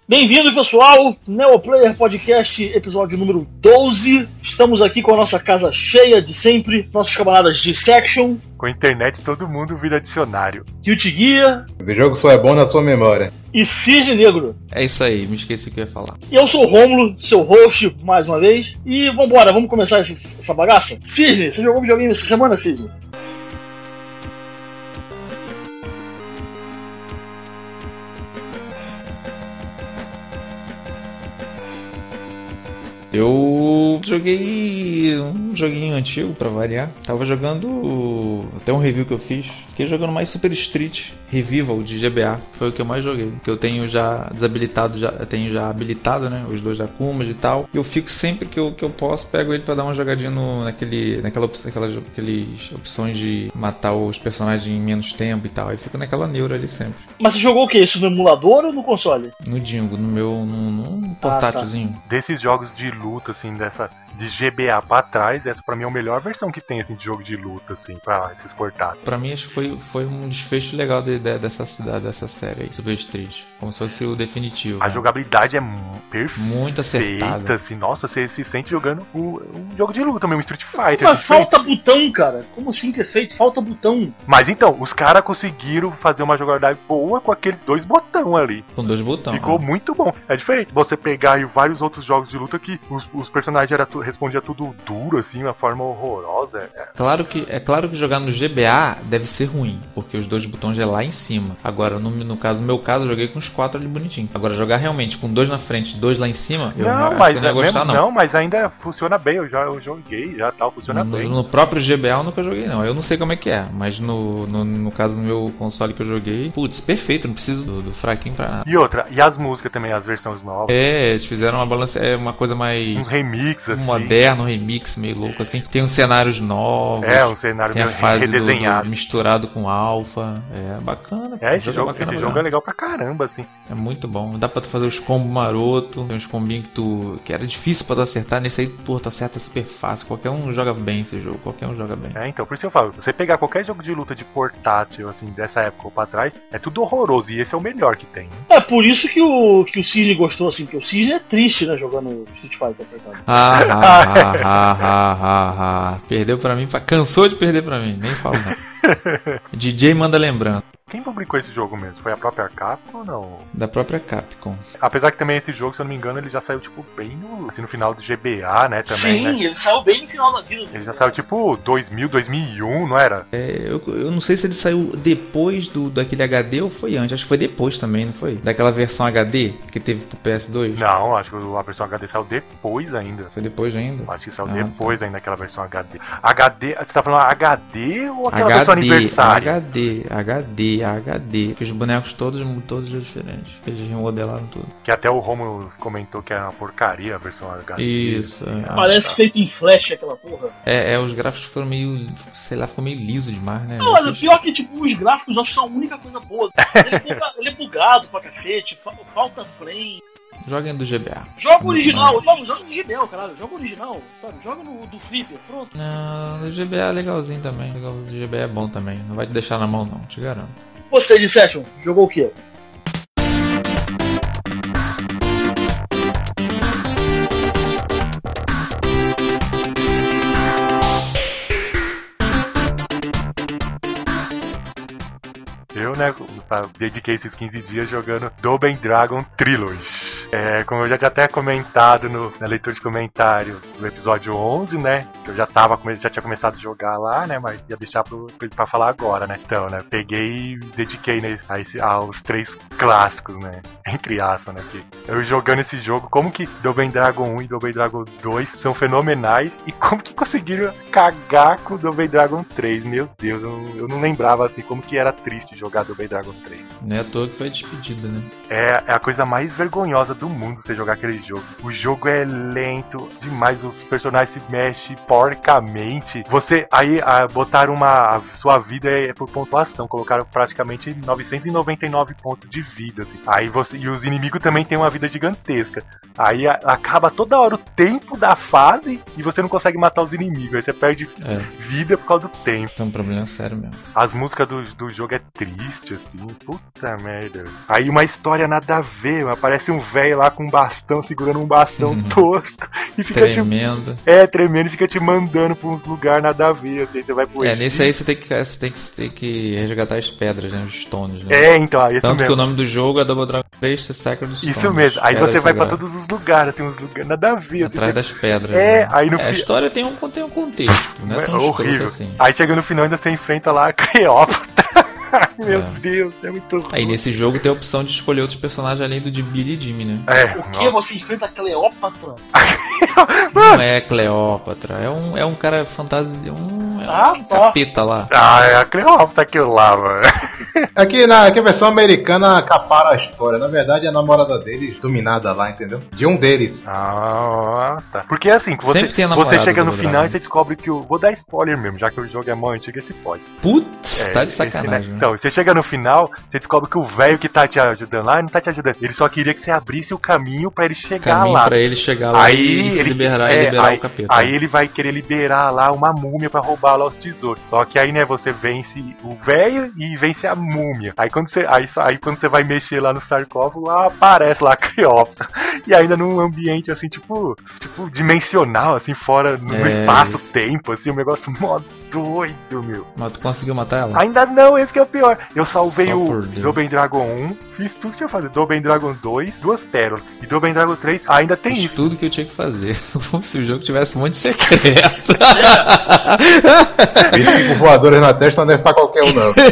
Bem-vindo, pessoal, Neoplayer Podcast, episódio número 12. Estamos aqui com a nossa casa cheia de sempre, nossos camaradas de Section. Com a internet todo mundo vira dicionário. Ryuti Guia. Esse jogo só é bom na sua memória. E Cisne Negro. É isso aí, me esqueci o que eu ia falar. E eu sou o Rômulo, seu host, mais uma vez. E vambora, vamos começar essa bagaça? Cisne, você jogou videogame essa semana, Cisne? Eu joguei um joguinho antigo pra variar. Tava jogando até um review que eu fiz. Fiquei jogando mais Super Street Revival de GBA. Foi o que eu mais joguei. Que eu tenho já desabilitado, tenho já habilitado, né? Os dois Akumas e tal. E eu fico sempre que eu posso, pego ele pra dar uma jogadinha naquelas opções de matar os personagens em menos tempo e tal. Aí fico naquela neura ali sempre. Mas você jogou o que? Isso no emulador ou no console? No Dingo, no portátilzinho. Tá. Desses jogos de luta, assim, de GBA pra trás, essa pra mim é a melhor versão que tem, assim, de jogo de luta, assim, pra esses portáteis. Pra mim, acho que foi um desfecho legal dessa série aí, Super Street. Como se fosse o definitivo. A jogabilidade é perfeita. Muito acertada. Assim, nossa, você se sente jogando um jogo de luta mesmo, Street Fighter. Mas falta botão, cara. Como assim que é feito? Falta botão. Mas então, os caras conseguiram fazer uma jogabilidade boa com aqueles dois botões ali. Com dois botões. Ficou muito bom. É diferente você pegar aí vários outros jogos de luta que os personagens respondiam tudo duro, assim, uma forma horrorosa. Claro que jogar no GBA deve ser ruim, porque os dois botões é lá em cima. Agora, no meu caso, eu joguei com os 4 ali bonitinho. Agora, jogar realmente com 2 na frente e 2 lá em cima, eu não ia gostar, não. Não, mas ainda funciona bem, eu joguei, funciona bem. No próprio GBA eu nunca joguei, não. Eu não sei como é que é, mas no caso do meu console que eu joguei, putz, perfeito, não preciso do fraquinho pra nada. E outra, e as músicas também, as versões novas? Eles fizeram uma balança, uma coisa mais... uns remix, assim. Moderno, um remix meio louco, assim. Tem uns cenários novos. Um cenário meio redesenhado. Misturado com alfa. É bacana. Esse jogo é legal pra caramba, assim. É muito bom. Dá pra tu fazer os combos maroto. Tem uns combinhos que era difícil pra tu acertar. Nesse aí, pô, tu acerta super fácil. Qualquer um joga bem esse jogo. Qualquer um joga bem. Então, por isso que eu falo. Você pegar qualquer jogo de luta de portátil, assim, dessa época ou pra trás, é tudo horroroso. E esse é o melhor que tem. É por isso que o Cisne gostou, assim. Porque o Cisne é triste, né? Jogando Street Fighter. Perdeu pra mim. Cansou de perder pra mim. Nem falo não. DJ manda lembrança. Quem publicou esse jogo mesmo? Foi a própria Capcom ou não? Da própria Capcom. Apesar que também esse jogo, se eu não me engano, ele já saiu tipo bem no final do GBA, né? Também, sim, né? Ele saiu bem no final da vida. Ele já saiu tipo 2000, 2001, não era? Eu não sei se ele saiu depois daquele HD ou foi antes. Acho que foi depois também, não foi? Daquela versão HD que teve pro PS2? Não, acho que a versão HD saiu depois ainda. Foi depois ainda? Acho que saiu depois ainda aquela versão HD. Você tá falando HD ou aquela versão aniversária? HD. Que os bonecos todos diferentes. Eles remodelaram tudo. Que até o Romulo comentou que era uma porcaria a versão HD. Isso. Parece feito em flash aquela porra. Os gráficos foram meio, sei lá, ficou meio liso demais, né? Não, mas o pior que, tipo, os gráficos acho que são a única coisa boa. Ele é bugado pra cacete, falta frame. Joguem do GBA. Joga original, joga do GBA, caralho. Joga original, sabe? Joga do Flipper, pronto. Não, o GBA é legalzinho também. O GBA é bom também. Não vai te deixar na mão, não, te garanto. Você de Session, jogou o quê? Eu, né, dediquei esses 15 dias jogando Double Dragon Trilogy. Como eu já tinha até comentado na leitura de comentário do episódio 11, né, que eu já tinha começado a jogar lá, né, mas ia deixar pra falar agora, né. Então, né, peguei e dediquei, né, aos 3 clássicos, né, entre aspas, né, que eu jogando esse jogo, como que Double Dragon 1 e Double Dragon 2 são fenomenais e como que conseguiram cagar com Double Dragon 3, meu Deus, eu não lembrava, assim, como que era triste jogar Double Dragon 3. Não é à toa que foi despedida, né? É a coisa mais vergonhosa do mundo você jogar aquele jogo. O jogo é lento demais, os personagens se mexem porcamente. Você aí botaram a sua vida por pontuação, colocaram praticamente 999 pontos de vida, assim. Aí e os inimigos também têm uma vida gigantesca. Aí acaba toda hora o tempo da fase e você não consegue matar os inimigos. Aí você perde vida por causa do tempo. Isso é um problema sério mesmo. As músicas do jogo é triste, assim. Puta merda. Aí uma história nada a ver, mas parece um velho lá com um bastão, segurando um bastão tosco. E fica tremendo. Tremendo e fica te mandando pra uns lugares nada a ver. Assim, você vai pro Egito. Nesse aí você tem que resgatar as pedras, né? Os stones, né? Então, isso Tanto mesmo. que o nome do jogo é Double Dragon 3 The Sacred Stones. Isso mesmo. Aí você vai pra sagrada. todos os lugares, assim, uns lugares nada a ver. Atrás das pedras. Né? Aí no A história tem um contexto, né? É horrível. Assim. Aí chega no final ainda você enfrenta lá a Cleópatra. Meu Deus, é muito ruim. Aí nesse jogo tem a opção de escolher outros personagens além do de Billy e Jimmy, né? O que? Você enfrenta a Cleópatra? Não é Cleópatra, é um cara fantasia, um capeta lá. É a Cleópatra aquilo lá, mano. Aqui na versão americana caparam a história. Na verdade, a namorada deles dominada lá, entendeu? De um deles. Tá. Porque assim, você chega no final e você descobre que vou dar spoiler mesmo, já que o jogo é mó antigo, esse pode. Putz, tá de sacanagem. Então, você chega no final, você descobre que o velho que tá te ajudando lá não tá te ajudando. Ele só queria que você abrisse o caminho pra ele chegar lá. Pra ele chegar lá e se liberar o capeta. Aí ele vai querer liberar lá uma múmia pra roubar lá os tesouros. Só que aí, né, você vence o velho e vence a múmia. Aí quando você vai mexer lá no sarcófago, lá aparece lá a Cleópatra. E ainda num ambiente assim, tipo dimensional, assim, fora no espaço-tempo, assim, um negócio mó doido, meu. Mas tu conseguiu matar ela? Ainda não, esse que é o pior. Eu salvei o Double Dragon 1, fiz tudo que tinha que fazer. Double Dragon 2, 2 pérolas. E Double Dragon 3 ainda tem isso. Tudo que eu tinha que fazer. Como se o jogo tivesse um monte de secreto. 25 voadores na testa não deve estar qualquer um, não.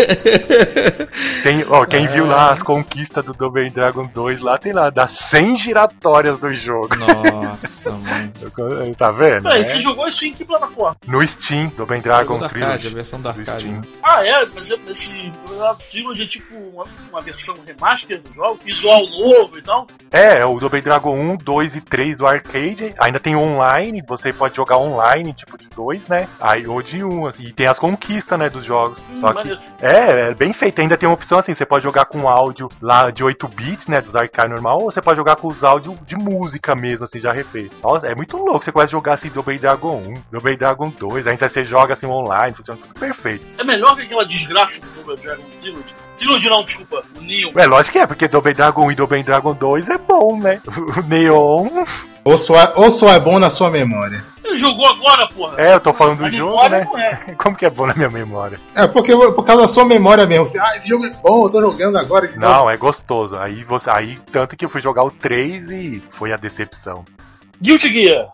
Quem viu lá as conquistas do Double Dragon 2 lá, tem lá, das 100 giratórias do jogo. Nossa, mano. Tá vendo? Você jogou isso em que plataforma? No Steam, Double Dragon Trilogy. A versão da arcade. Né? Mas esse Trilogy é tipo uma versão remaster do jogo? Visual novo e tal? O Double Dragon 1, 2 e 3 do arcade. Ainda tem online, você pode jogar online, tipo de 2, né? Aí ou de 1, assim. E tem as conquistas, né, dos jogos. Só que é bem feito. Ainda tem uma opção assim, você pode jogar com áudio lá de 8 bits, né, dos arcade normal, ou você pode jogar com os áudios de música mesmo, assim, já refeito. Nossa, é muito louco. Você começa a jogar assim Double Dragon 1, Double Dragon 2, ainda você joga assim online, funciona tudo perfeito. É melhor que aquela desgraça do Double Dragon Trilogy. Trilogy não, desculpa, o Neon. Lógico que é, porque Double Dragon 1 e Double Dragon 2 é bom, né? O Neon... Ou só é bom na sua memória. Ele jogou agora, porra. Eu tô falando do jogo, né? Como que é bom na minha memória? Porque por causa da sua memória mesmo. Você, esse jogo é bom, eu tô jogando agora. Não, é gostoso. Aí tanto que eu fui jogar o 3 e foi a decepção. Guilty Gear.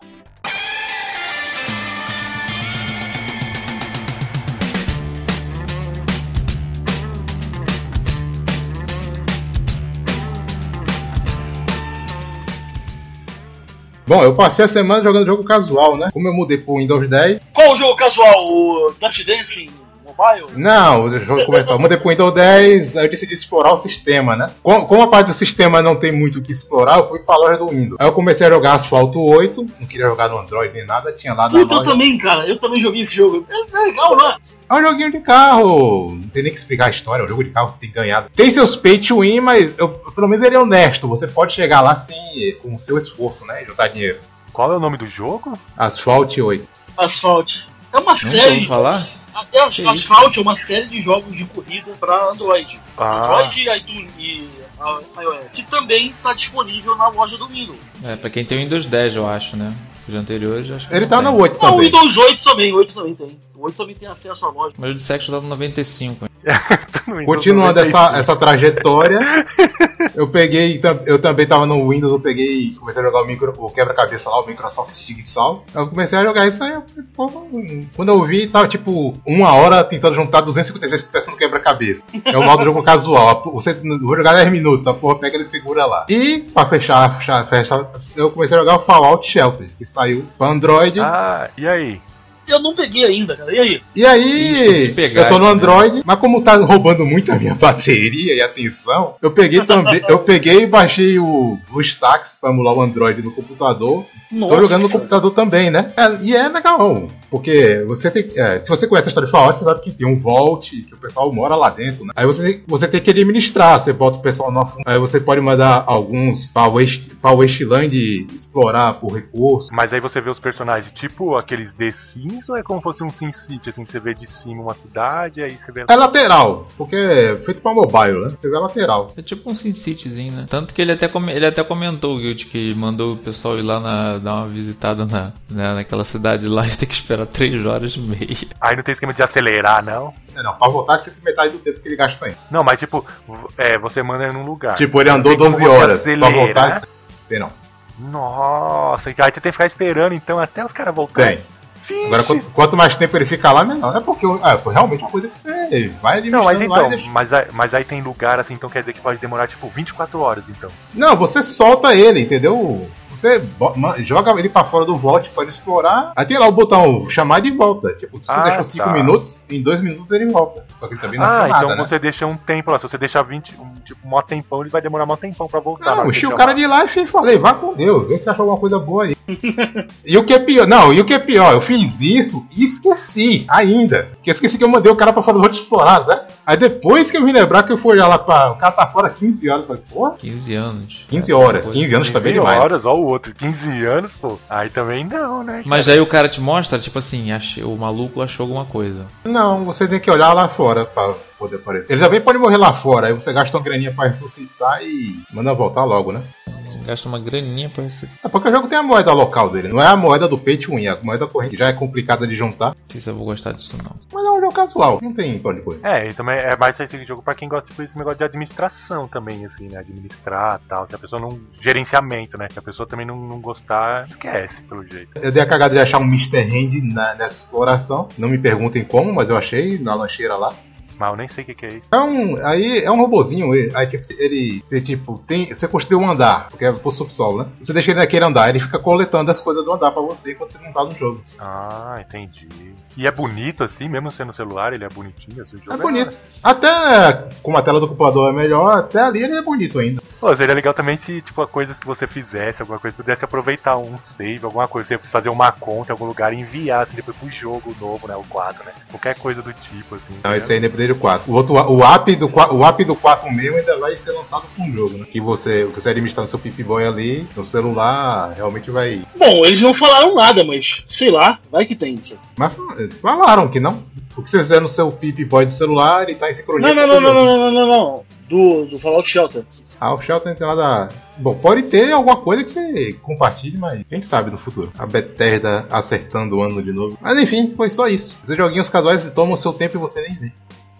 Bom, eu passei a semana jogando jogo casual, né? Como eu mudei pro Windows 10... Qual o jogo casual? O Dutch Dancing Mobile? Não, deixa eu começar. Eu mudei pro Windows 10, aí eu decidi explorar o sistema, né? Como a parte do sistema não tem muito o que explorar, eu fui pra loja do Windows. Aí eu comecei a jogar Asfalto 8, não queria jogar no Android nem nada, tinha lá na loja. Eu também, cara. Eu também joguei esse jogo. É legal, né? É um joguinho de carro. Não tem nem que explicar a história. É um jogo de carro, você tem que ganhar. Tem seus pay to win, mas pelo menos ele é honesto. Você pode chegar lá com o seu esforço, né? E juntar dinheiro. Qual é o nome do jogo? Asphalt 8. Asphalt. É uma série. Falar? Asphalt é uma série de jogos de corrida para Android. Android e iOS. Que também está disponível na loja do Windows. Pra quem tem o Windows 10, eu acho, né? Os anteriores, acho que ele tá no 8 não, também. O Windows 8 também. O 8 também tem. O 8 também tem acesso à loja. Mas o de sexo tá no 95. Continuando essa trajetória, eu também tava no Windows, eu peguei e comecei a jogar o quebra-cabeça lá, o Microsoft Jigsaw. Eu comecei a jogar isso aí, quando eu vi, tava tipo 1 hora tentando juntar 256 peças no quebra-cabeça. É o modo do jogo casual, vou jogar 10 minutos, a porra pega e segura lá. E pra fechar, eu comecei a jogar o Fallout Shelter, que saiu pra Android. E aí? Eu não peguei ainda, cara. E aí? E aí, eu tô no Android, mas como tá roubando muito a minha bateria e atenção, eu peguei e baixei o BlueStacks pra emular o Android no computador. Nossa. Tô jogando no computador também, né? E é legal. Porque você tem. Se você conhece a história de Fallout, você sabe que tem um vault, que o pessoal mora lá dentro, né? Aí você tem que administrar, você bota o pessoal no fundo. Aí você pode mandar alguns pra Wasteland explorar por recursos. Mas aí você vê os personagens, tipo aqueles The Sims, ou é como se fosse um SimCity, assim, que você vê de cima uma cidade, aí você vê... É lateral, porque é feito pra mobile, né? Você vê a lateral. É tipo um SimCityzinho, né? Tanto que ele até comentou, o Guild, que mandou o pessoal ir lá dar uma visitada naquela cidade lá e ter que esperar 3 horas e meia. Aí não tem esquema de acelerar, não? Não, pra voltar é sempre metade do tempo que ele gasta aí. Não, mas tipo, você manda ele num lugar. Tipo, ele andou 12 horas, pra voltar tem não. Nossa, aí você tem que ficar esperando então até os caras voltarem. Tem. Agora, quanto mais tempo ele fica lá, melhor. É porque realmente é uma coisa que você vai administrando. Não, mas então, deixa... mas aí tem lugar assim, então quer dizer que pode demorar tipo 24 horas, então. Não, você solta ele, entendeu? Você joga ele pra fora do vault para explorar. Aí tem lá o botão chamar de volta. Tipo, se você deixou 5 minutos, em 2 minutos ele volta. Só que ele também não é nada, então né? você deixa um tempo lá. Se você deixar mó tempão, ele vai demorar mó tempão pra voltar. Não, enchi o cara de lá e falei, vá com Deus, vê se achou alguma coisa boa aí. E o que é pior, eu fiz isso e esqueci ainda. Porque eu esqueci que eu mandei o cara pra fora do vault explorar, né? Aí depois que eu vim lembrar que eu fui olhar lá o cara tá fora 15 horas. Falei, porra? 15 anos. 15 horas. 15 anos também demais. 15 horas, ó o outro. 15 anos, pô. Aí também não, né? Mas aí o cara te mostra, tipo assim, o maluco achou alguma coisa. Não, você tem que olhar lá fora pra poder aparecer. Ele também pode morrer lá fora. Aí você gasta uma graninha pra ressuscitar e manda voltar logo, né? Gasta uma graninha pra receber. É porque o jogo tem a moeda local dele. Não é a moeda do pay to win, é a moeda corrente. Já é complicada de juntar. Não sei se eu vou gostar disso, não. Mas é um jogo casual. Não tem pra onde correr. E também é mais esse jogo pra quem gosta desse negócio de administração também, assim, né? Administrar e tal. Se a pessoa não... Gerenciamento, né? Se a pessoa também não gostar, esquece, pelo jeito. Eu dei a cagada de achar um Mr. Hand nessa exploração. Não me perguntem como, mas eu achei na lancheira lá. Mas eu nem sei o que é isso. Aí é um robozinho, aí você construiu um andar, porque é pro subsolo, né? Você deixa ele naquele andar, ele fica coletando as coisas do andar pra você quando você não tá no jogo. Ah, entendi. E é bonito assim, mesmo sendo celular, ele é bonitinho assim, o jogo é bonito. Até como a tela do computador é melhor, até ali ele é bonito ainda. Pô, seria legal também se, tipo, coisas que você fizesse, alguma coisa, pudesse aproveitar um save, alguma coisa, você fazer uma conta em algum lugar e enviar assim, depois pro jogo novo, né? O 4, né? Qualquer coisa do tipo, assim. Não, esse aí depende do 4. O app do 4 mesmo ainda vai ser lançado com o jogo, né? Que você administrar no seu Pip-Boy ali, no celular, realmente vai... Bom, eles não falaram nada, mas sei lá, vai que tem isso. Mas falaram que não. O que você fizer no seu Pip-Boy do celular, ele tá em sincronia. Não. Do Fallout Shelter. O Shelter não tem nada... Bom, pode ter alguma coisa que você compartilhe, mas quem sabe no futuro. A Bethesda acertando o ano de novo. Mas enfim, foi só isso. Esses joguinhos casuais tomam seu tempo e você nem vê.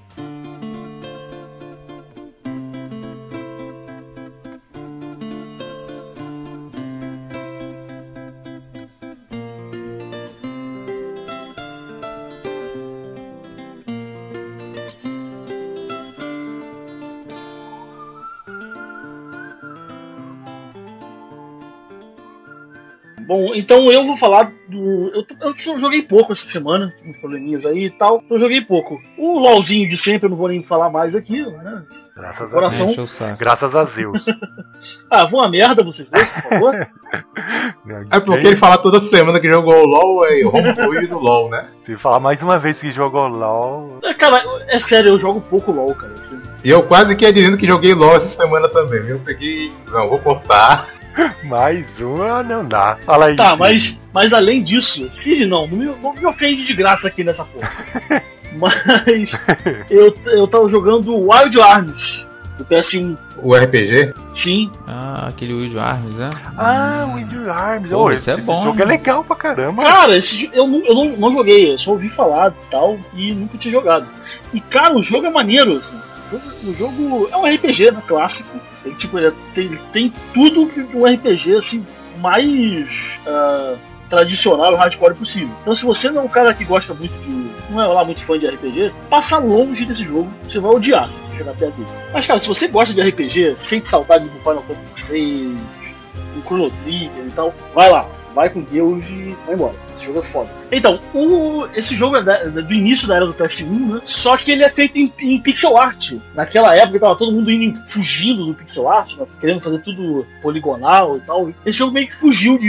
Bom, então eu vou falar do... Eu joguei pouco essa semana, uns probleminhas aí e tal, então eu joguei pouco. O LOLzinho de sempre, eu não vou nem falar mais aqui, né? Graças Coração. a Deus. Graças a Zeus. Vou uma merda você fez, por favor. É porque ele fala toda semana que jogou o LOL, é o home do LOL, né? Se falar mais uma vez que jogou LOL... Cara, é sério, eu jogo pouco LOL, cara. Assim. E eu quase que ia dizendo que joguei LOL essa semana também, viu? Eu peguei... Não, vou cortar. Mais uma não dá. Fala aí. Tá, mas além disso, Cid não me ofende de graça aqui nessa porra. Mas eu tava jogando Wild Arms do PS1. O RPG? Sim. Aquele Wild Arms, né? O Wild Arms. Pô, esse é bom. Esse jogo é legal pra caramba. Cara, eu não joguei, eu só ouvi falar e tal, e nunca tinha jogado. E cara, o jogo é maneiro, assim. O jogo é um RPG, né, clássico. Ele tem tudo que um RPG assim, mais tradicional, hardcore possível. Então se você não é um cara que gosta muito não é lá muito fã de RPG, passa longe desse jogo, você vai odiar se você chegar perto dele. Mas cara, se você gosta de RPG, sente saudade do Final Fantasy VI, do Chrono Trigger e tal, vai lá, vai com Deus e vai embora. Esse jogo é foda. Então, esse jogo é do início da era do PS1, né? Só que ele é feito em pixel art. Naquela época tava todo mundo fugindo do pixel art, né? Querendo fazer tudo poligonal e tal. Esse jogo meio que fugiu disso.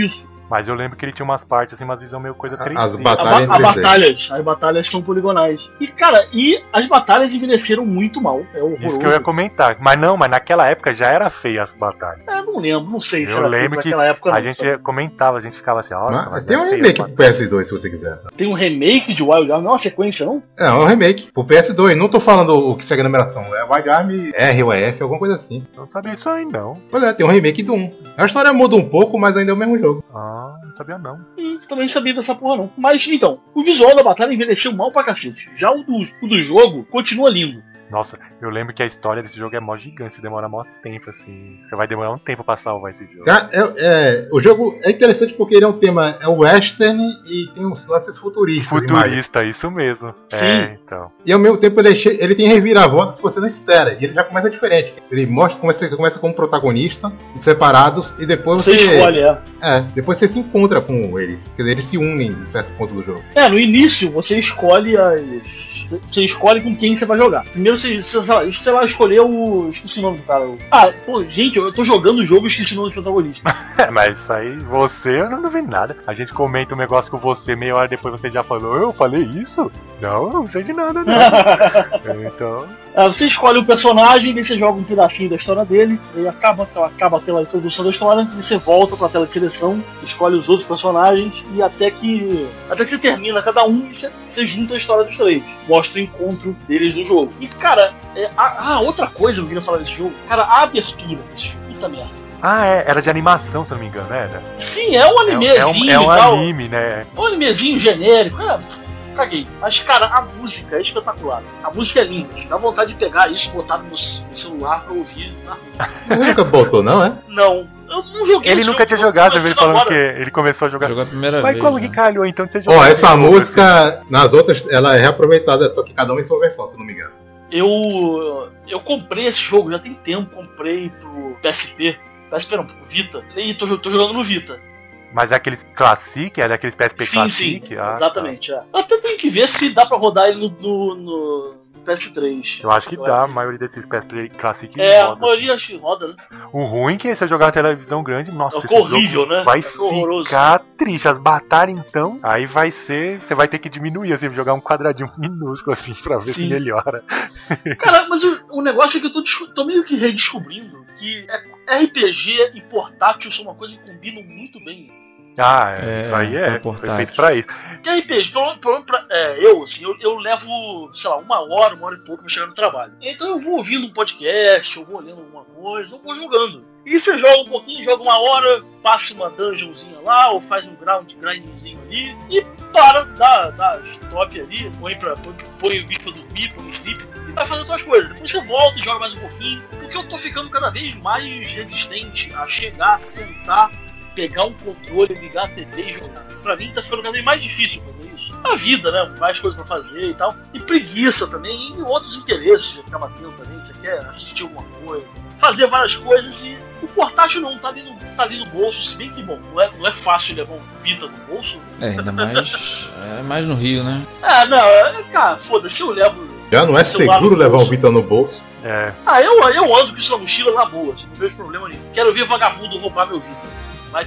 Mas eu lembro que ele tinha umas partes assim, uma visão meio coisa 3D. As batalhas em 3D. As batalhas são poligonais. E, cara, as batalhas envelheceram muito mal. É horroroso. Isso que eu ia comentar. Mas naquela época já era feia as batalhas. Não lembro, não sei se eu lembro que naquela época. A gente comentava, a gente ficava assim, ó. Tem um remake pro PS2 se você quiser. Tá? Tem um remake de Wild Arms, não é uma sequência, não? É um remake pro PS2. Não tô falando o que segue a numeração. É Wild Arms R ou F, alguma coisa assim. Eu não sabia isso aí, não. Pois é, tem um remake do 1. A história muda um pouco, mas ainda é o mesmo jogo. Não sabia não. Também sabia dessa porra não. Mas então, o visual da batalha envelheceu mal pra cacete. Já o do jogo continua lindo. Nossa, eu lembro que a história desse jogo é mó gigante, você demora mó tempo, assim. Você vai demorar um tempo pra salvar esse jogo. O jogo é interessante porque ele é um tema, é western e tem uns lances futuristas. Futurista, isso mesmo. Sim. Então. E ao mesmo tempo ele tem reviravoltas que você não espera. E ele já começa diferente. Ele começa como protagonista, separados, e depois você escolhe, depois você se encontra com eles. Quer dizer, eles se unem em certo ponto do jogo. No início você escolhe Você escolhe com quem você vai jogar. Primeiro você vai escolher o. Esqueci o nome do cara. Gente, eu tô jogando o jogo e esqueci o nome do protagonista. Mas isso aí, você, eu não vi nada. A gente comenta um negócio com você, meia hora depois você já falou, eu falei isso? Não sei de nada, não. Então. Você escolhe um personagem, daí você joga um pedacinho da história dele, aí acaba aquela introdução da história, e você volta pra tela de seleção, escolhe os outros personagens, e até que você termina cada um e você junta a história dos três. Mostra o encontro deles no jogo. E, cara, outra coisa que eu queria falar desse jogo, cara, a abertura desse jogo, puta merda. Era de animação, se eu não me engano, era? Sim, é um animezinho. É um anime, né? É um animezinho genérico, caguei. Mas, cara, a música é espetacular. A música é linda. Dá vontade de pegar isso e botar no celular pra ouvir na rua. Você nunca botou, não, é? Não. Eu não joguei. Ele nunca tinha jogado, ele falando que ele começou a jogar. Jogou a primeira Mas vez. como que calhou então de você jogar? Essa música, nas outras, ela é reaproveitada, só que cada uma em sua versão, se não me engano. Eu comprei esse jogo, já tem tempo. Comprei pro PSP. PSP não, pro Vita. E tô jogando no Vita. Mas é aqueles Classic? É daqueles PSP Classic? Sim, exatamente. Tá. Até tem que ver se dá pra rodar ele no PS3. Eu acho que dá, a maioria desses PSP Classic roda. A maioria acho que roda, né? O ruim é que você jogar na televisão grande, nossa, esse horrível, jogo né? vai ficar triste. As batalhas, então, aí vai ser... Você vai ter que diminuir, assim, jogar um quadradinho minúsculo, assim, pra ver se melhora. Cara, mas o negócio é que eu tô meio que redescobrindo que RPG e portátil são uma coisa que combinam muito bem. Isso aí é perfeito pra isso. Que RPG, eu levo, sei lá, uma hora e pouco pra chegar no trabalho. Então eu vou ouvindo um podcast, eu vou lendo alguma coisa, eu vou jogando. E você joga um pouquinho, joga uma hora, passa uma dungeonzinha lá, ou faz um grindzinho ali, e dá stop ali, põe o vídeo pra dormir, põe o clipe, e vai fazendo outras coisas. Depois você volta e joga mais um pouquinho, porque eu tô ficando cada vez mais resistente a chegar, sentar, pegar um controle, ligar a TV e jogar. Pra mim tá ficando cada vez mais difícil fazer isso. A vida, né? Mais coisas pra fazer e tal. E preguiça também, e outros interesses. Você fica batendo também, você quer assistir alguma coisa, fazer várias coisas, e o portátil não tá ali no bolso, se bem que, bom, não é fácil levar um Vita no bolso. Ainda mais no Rio, né? Cara, foda-se, eu levo. Já não é seguro levar um Vita no bolso? Eu ando com isso na mochila na boa, assim, não vejo problema nenhum. Quero ver vagabundo roubar meu Vita. Vai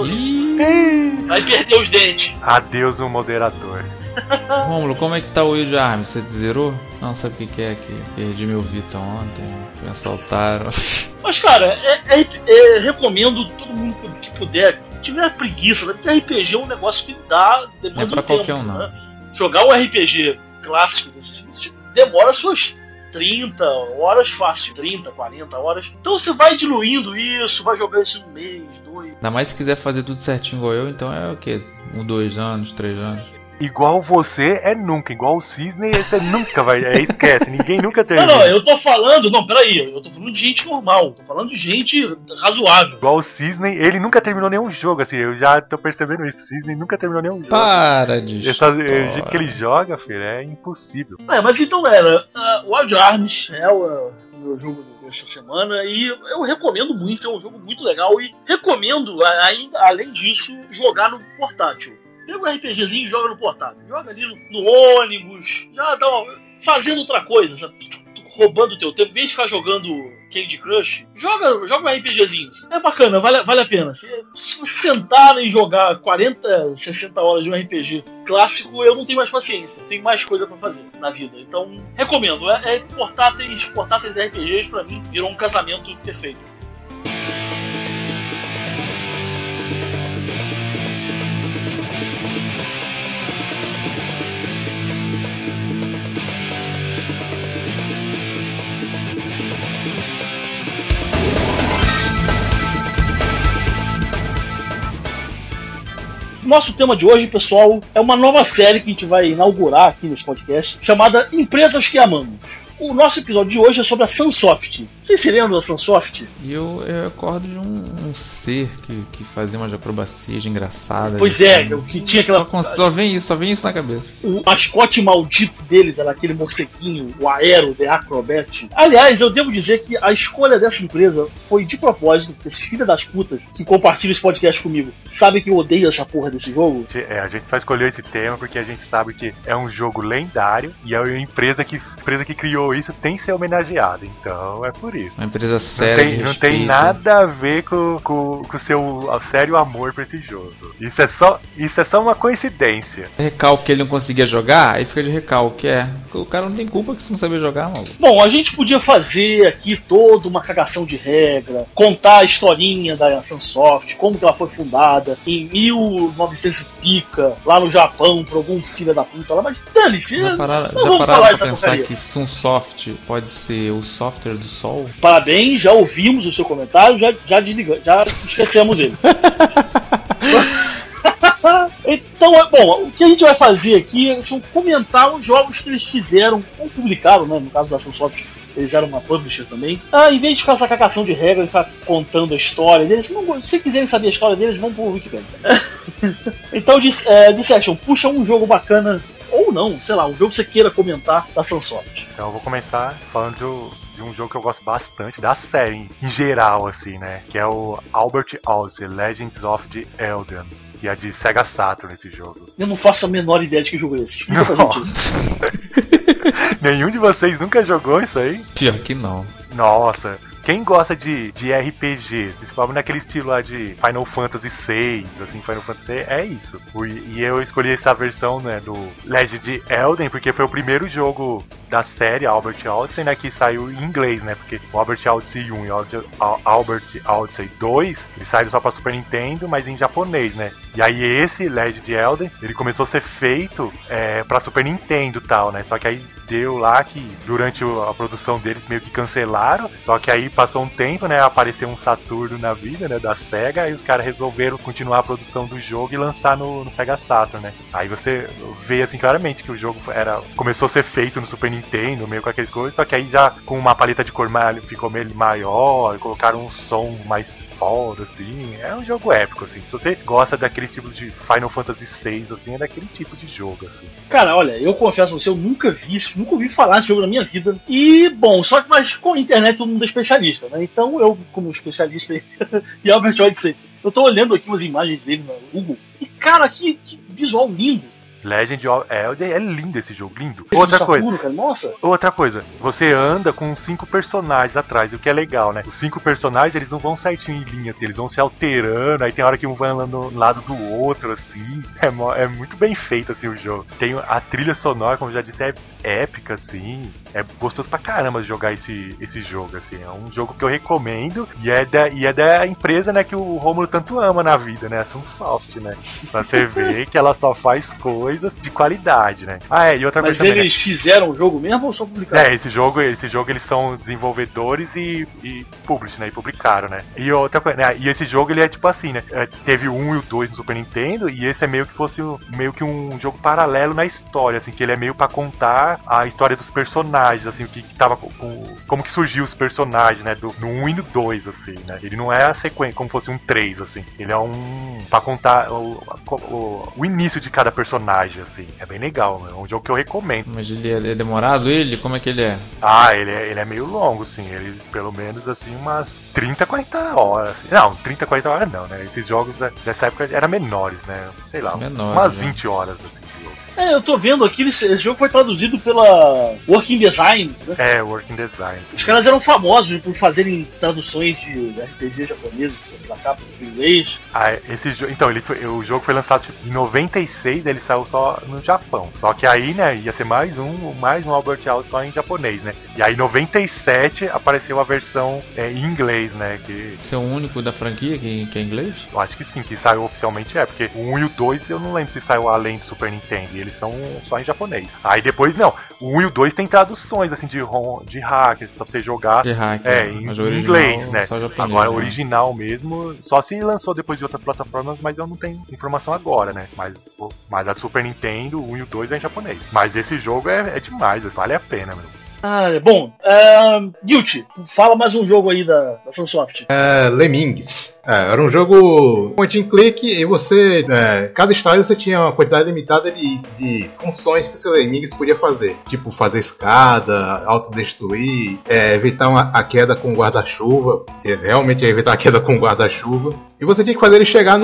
perder os dentes. Adeus, o moderador. Rômulo, como é que tá o Wild Arms? Você zerou? Não sabe o que é aqui. Perdi meu Vita ontem, me assaltaram. Mas, cara, recomendo todo mundo que puder, que tiver preguiça, né? Porque RPG é um negócio que demanda não é pra qualquer um, não. Né? Jogar um RPG clássico demora suas 30 horas fácil, 30, 40 horas. Então você vai diluindo isso, vai jogar isso um mês, 2. Ainda mais se quiser fazer tudo certinho igual eu, então é o quê? 2 anos, 3 anos. Igual você é nunca, igual o Cisne você nunca vai, esquece, ninguém nunca termina. Não, eu tô falando, peraí, eu tô falando de gente normal, tô falando de gente razoável. Igual o Cisne, ele nunca terminou nenhum jogo, assim, eu já tô percebendo isso, o Cisne nunca terminou nenhum jogo. Para de O jeito que ele joga, filho, é impossível. Mas então, Wild Arms é o meu jogo dessa semana, e eu recomendo muito, é um jogo muito legal, e recomendo, ainda, além disso, jogar no portátil. Pega um RPGzinho e joga no portátil. Joga ali no ônibus, já dá fazendo outra coisa, sabe? roubando o teu tempo, em vez de ficar jogando Candy Crush, joga um RPGzinho. É bacana, vale a pena. Se você sentar e jogar 40, 60 horas de um RPG clássico, eu não tenho mais paciência. Tenho mais coisa pra fazer na vida. Então, recomendo. Portáteis RPGs, pra mim, virou um casamento perfeito. Nosso tema de hoje, pessoal, é uma nova série que a gente vai inaugurar aqui nesse podcast, chamada Empresas que Amamos. O nosso episódio de hoje é sobre a Sunsoft. Vocês se lembram da Sunsoft? Eu recordo de um ser que fazia umas acrobacias engraçadas. Pois é, que tinha aquela... Só vem isso na cabeça. O mascote maldito deles era aquele morceguinho, o Aero, The Acrobat. Aliás, eu devo dizer que a escolha dessa empresa foi de propósito, porque esses filhos das putas que compartilham esse podcast comigo sabem que eu odeio essa porra desse jogo. A gente só escolheu esse tema porque a gente sabe que é um jogo lendário e a empresa que criou isso tem que ser homenageada, então é por isso. Uma empresa séria. Não tem nada a ver com o seu sério amor pra esse jogo. Isso é só uma coincidência. Recalque que ele não conseguia jogar, aí fica de recalque. O cara não tem culpa que você não sabia jogar, mano. Bom, a gente podia fazer aqui toda uma cagação de regra, contar a historinha da Sunsoft, como que ela foi fundada em 1900 e pica, lá no Japão, por algum filho da puta lá, mas dane-se. Já pararam pra pensar que Sunsoft pode ser o software do Sol? Parabéns, já ouvimos o seu comentário, já desligamos, já esquecemos ele. Então, bom, o que a gente vai fazer aqui são comentar os jogos que eles fizeram ou publicaram, né? No caso da Sunsoft, eles eram uma publisher também. Em vez de ficar essa cacação de regra e ficar contando a história deles, se quiserem saber a história deles, vão pro Wikipedia. Então, Dissection, puxa um jogo bacana, ou não, sei lá, um jogo que você queira comentar da Sunsoft. Então eu vou começar falando de um jogo que eu gosto bastante da série em geral, assim, né? Que é o Albert Odyssey, Legends of the Elden. Que é de Sega Saturn esse jogo. Eu não faço a menor ideia de que jogo é esse. Explica pra gente. Nenhum de vocês nunca jogou isso aí? Pior que não. Nossa, quem gosta de RPG, principalmente naquele estilo lá de Final Fantasy VI, assim, Final Fantasy é isso. E eu escolhi essa versão, né, do Legend Elden, porque foi o primeiro jogo da série Albert Odyssey, né, que saiu em inglês, né, porque o Albert Odyssey 1 e o Albert Odyssey 2, eles saíram só pra Super Nintendo, mas em japonês, né. E aí esse Legend Elden, ele começou a ser feito pra Super Nintendo e tal, né, só que aí deu lá que durante a produção deles meio que cancelaram, só que aí passou um tempo, né, apareceu um Saturno na vida, né, da Sega, e os caras resolveram continuar a produção do jogo e lançar no Sega Saturn, né. Aí você vê assim claramente que o jogo começou a ser feito no Super Nintendo, meio com aquele coisa, só que aí já com uma paleta de cor ficou meio maior, colocaram um som mais foda, assim, é um jogo épico, assim. Se você gosta daquele tipo de Final Fantasy VI, assim, é daquele tipo de jogo, assim. Cara, olha, eu confesso a você, eu nunca ouvi falar desse jogo na minha vida. E, bom, mas com a internet todo mundo é especialista, né? Então eu, como especialista em Albert Odyssey, eu tô olhando aqui umas imagens dele no Google. E, cara, que visual lindo. Legend of Elden é lindo esse jogo, lindo. Outra coisa, você anda com 5 personagens atrás, o que é legal, né? Os 5 personagens, eles não vão certinho em linha, assim, eles vão se alterando, aí tem hora que um vai andando do lado do outro, assim. É muito bem feito, assim, o jogo. Tem a trilha sonora, como eu já disse, é épica, assim. É gostoso pra caramba de jogar esse jogo, assim. É um jogo que eu recomendo e é da empresa, né, que o Romulo tanto ama na vida, né? A Sunsoft, né? Pra você ver que ela só faz coisas de qualidade, né? E outra coisa também, eles fizeram o jogo mesmo ou só publicaram? Esse jogo eles são desenvolvedores e publish, né? E publicaram, né? E outra coisa, né? E esse jogo ele é tipo assim, né? Teve o 1 e o 2 no Super Nintendo e esse é meio que um jogo paralelo na história, assim, que ele é meio pra contar a história dos personagens, assim, o que tava como que surgiu os personagens, né? No 1 e no 2, assim, né? Ele não é a sequência, como fosse um 3, assim. Ele é pra contar o início de cada personagem, assim. É bem legal, é um jogo que eu recomendo. Mas ele é demorado, como é que ele é? Ele é meio longo, assim. Ele, pelo menos, assim, umas 30, 40 horas. Assim. Não, 30, 40 horas não, né? Esses jogos dessa época eram menores, né? Sei lá, menores, umas né? 20 horas, assim, de jogo. Eu tô vendo aqui, esse jogo foi traduzido pela Working Design, né? Working Design. Os caras eram famosos por fazerem traduções de RPG japoneses da capa do inglês. Esse jogo, então, o jogo foi lançado em 96, ele saiu só no Japão. Só que aí, né, ia ser mais um Albert House só em japonês, né? E aí em 97 apareceu a versão em inglês, né? Que... Esse é o único da franquia que é inglês? Eu acho que sim, que saiu oficialmente porque o 1 e o 2 eu não lembro se saiu além do Super Nintendo, e eles são só em japonês. Aí depois, não, o 1 e o 2 tem traduções, assim, de hackers, pra você jogar de hack, em inglês, né? Japonês, agora, né? Original mesmo, só se lançou depois de outras plataformas, mas eu não tenho informação agora, né? Mas a do Super Nintendo, o 1 e o 2 é em japonês. Mas esse jogo é demais, vale a pena, meu. Bom, Guilty, fala mais um jogo aí da Sunsoft. Lemmings. Era um jogo point and click e você, cada estágio você tinha uma quantidade limitada de funções que o seu Lemmings podia fazer. Tipo, fazer escada, autodestruir, evitar a queda com guarda-chuva. Realmente evitar a queda com guarda-chuva. E você tinha que fazer ele chegar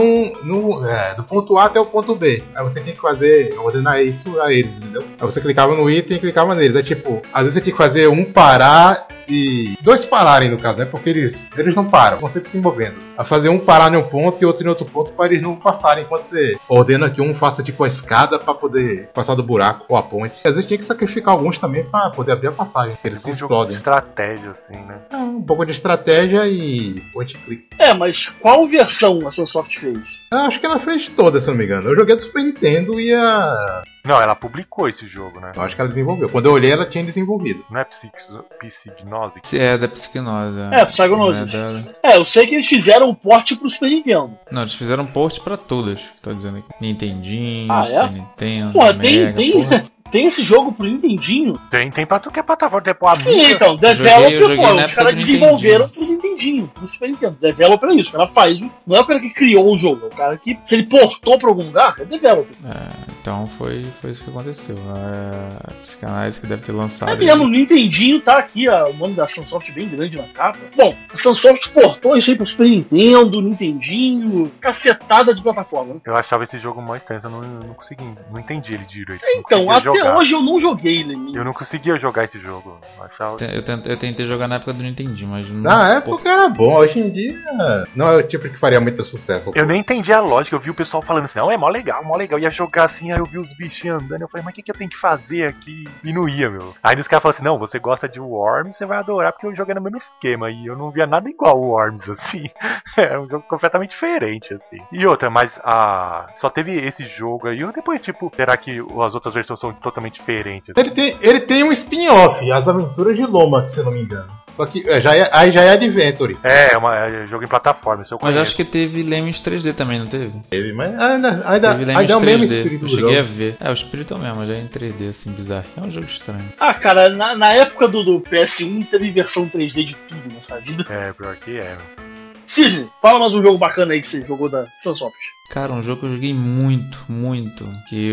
do ponto A até o ponto B. Aí você tinha que ordenar isso a eles, entendeu? Aí você clicava no item e clicava neles. É tipo, às vezes você tinha que fazer um parar e dois pararem, no caso, né? Porque eles não param, vão sempre se envolvendo. A fazer um parar em um ponto e outro em outro ponto para eles não passarem, enquanto você ordena que um faça tipo a escada para poder passar do buraco ou a ponte. Às vezes tinha que sacrificar alguns também para poder abrir a passagem. Eles se explodem. De estratégia, assim, né? Um pouco de estratégia e point and click. Mas qual versão a Sunsoft fez? Eu acho que ela fez todas, se não me engano. Eu joguei do Super Nintendo e a... Não, ela publicou esse jogo, né? Eu acho que ela desenvolveu. Quando eu olhei, ela tinha desenvolvido. Não é Psygnosis? É, da Psygnosis. Psygnosis. Eu sei que eles fizeram o port pro Super Nintendo. Não, eles fizeram port pra todas, tô dizendo aqui. Nintendinho, Super Nintendo, Porra, Mega, tem esse jogo pro Nintendinho? Tem pra tu que é plataforma, tem pro amigo. Sim, então, Developer, os caras desenvolveram pro Nintendinho, pro Super Nintendo. Developer é isso, o cara faz, não é o cara que criou o jogo, é o cara que, se ele portou pra algum lugar, é Developer. Então foi isso que aconteceu. A Psygnosis que deve ter lançado. No Nintendinho tá aqui o nome da Sunsoft bem grande na capa. Bom, a Sunsoft portou isso aí pro Super Nintendo, Nintendinho, cacetada de plataforma. Eu achava esse jogo mais tenso, eu não consegui, não entendi ele direito. Então, até hoje eu não joguei ele. Eu não conseguia jogar esse jogo. Eu tentei jogar na época do Nintendinho, mas não. Na época era bom, hoje em dia não é o tipo que faria muito sucesso. Eu nem entendi a lógica, eu vi o pessoal falando assim, não, é mó legal. Eu ia jogar assim, aí eu vi os bichinhos andando, eu falei, mas o que eu tenho que fazer aqui? E não ia, meu. Aí os caras falaram assim, não, você gosta de Worms, você vai adorar, porque eu joguei no mesmo esquema, e eu não via nada igual o Worms, assim. É um jogo completamente diferente, assim. E outra, mas só teve esse jogo aí, ou depois, tipo, será que as outras versões são totalmente diferentes? Ele tem um spin-off, As Aventuras de Lomax, se eu não me engano. Só que já é Adventure. É jogo em plataforma, isso eu conheço. Mas acho que teve Lemmings 3D também, não teve? Teve, mas ainda é o mesmo espírito do jogo. Cheguei a ver. O espírito é o mesmo, já é em 3D, assim, bizarro. É um jogo estranho. Cara, na época do PS1 teve versão 3D de tudo nessa vida. Pior que é. Sidney, fala mais um jogo bacana aí que você jogou da Sunsoft. Cara, um jogo que eu joguei muito, que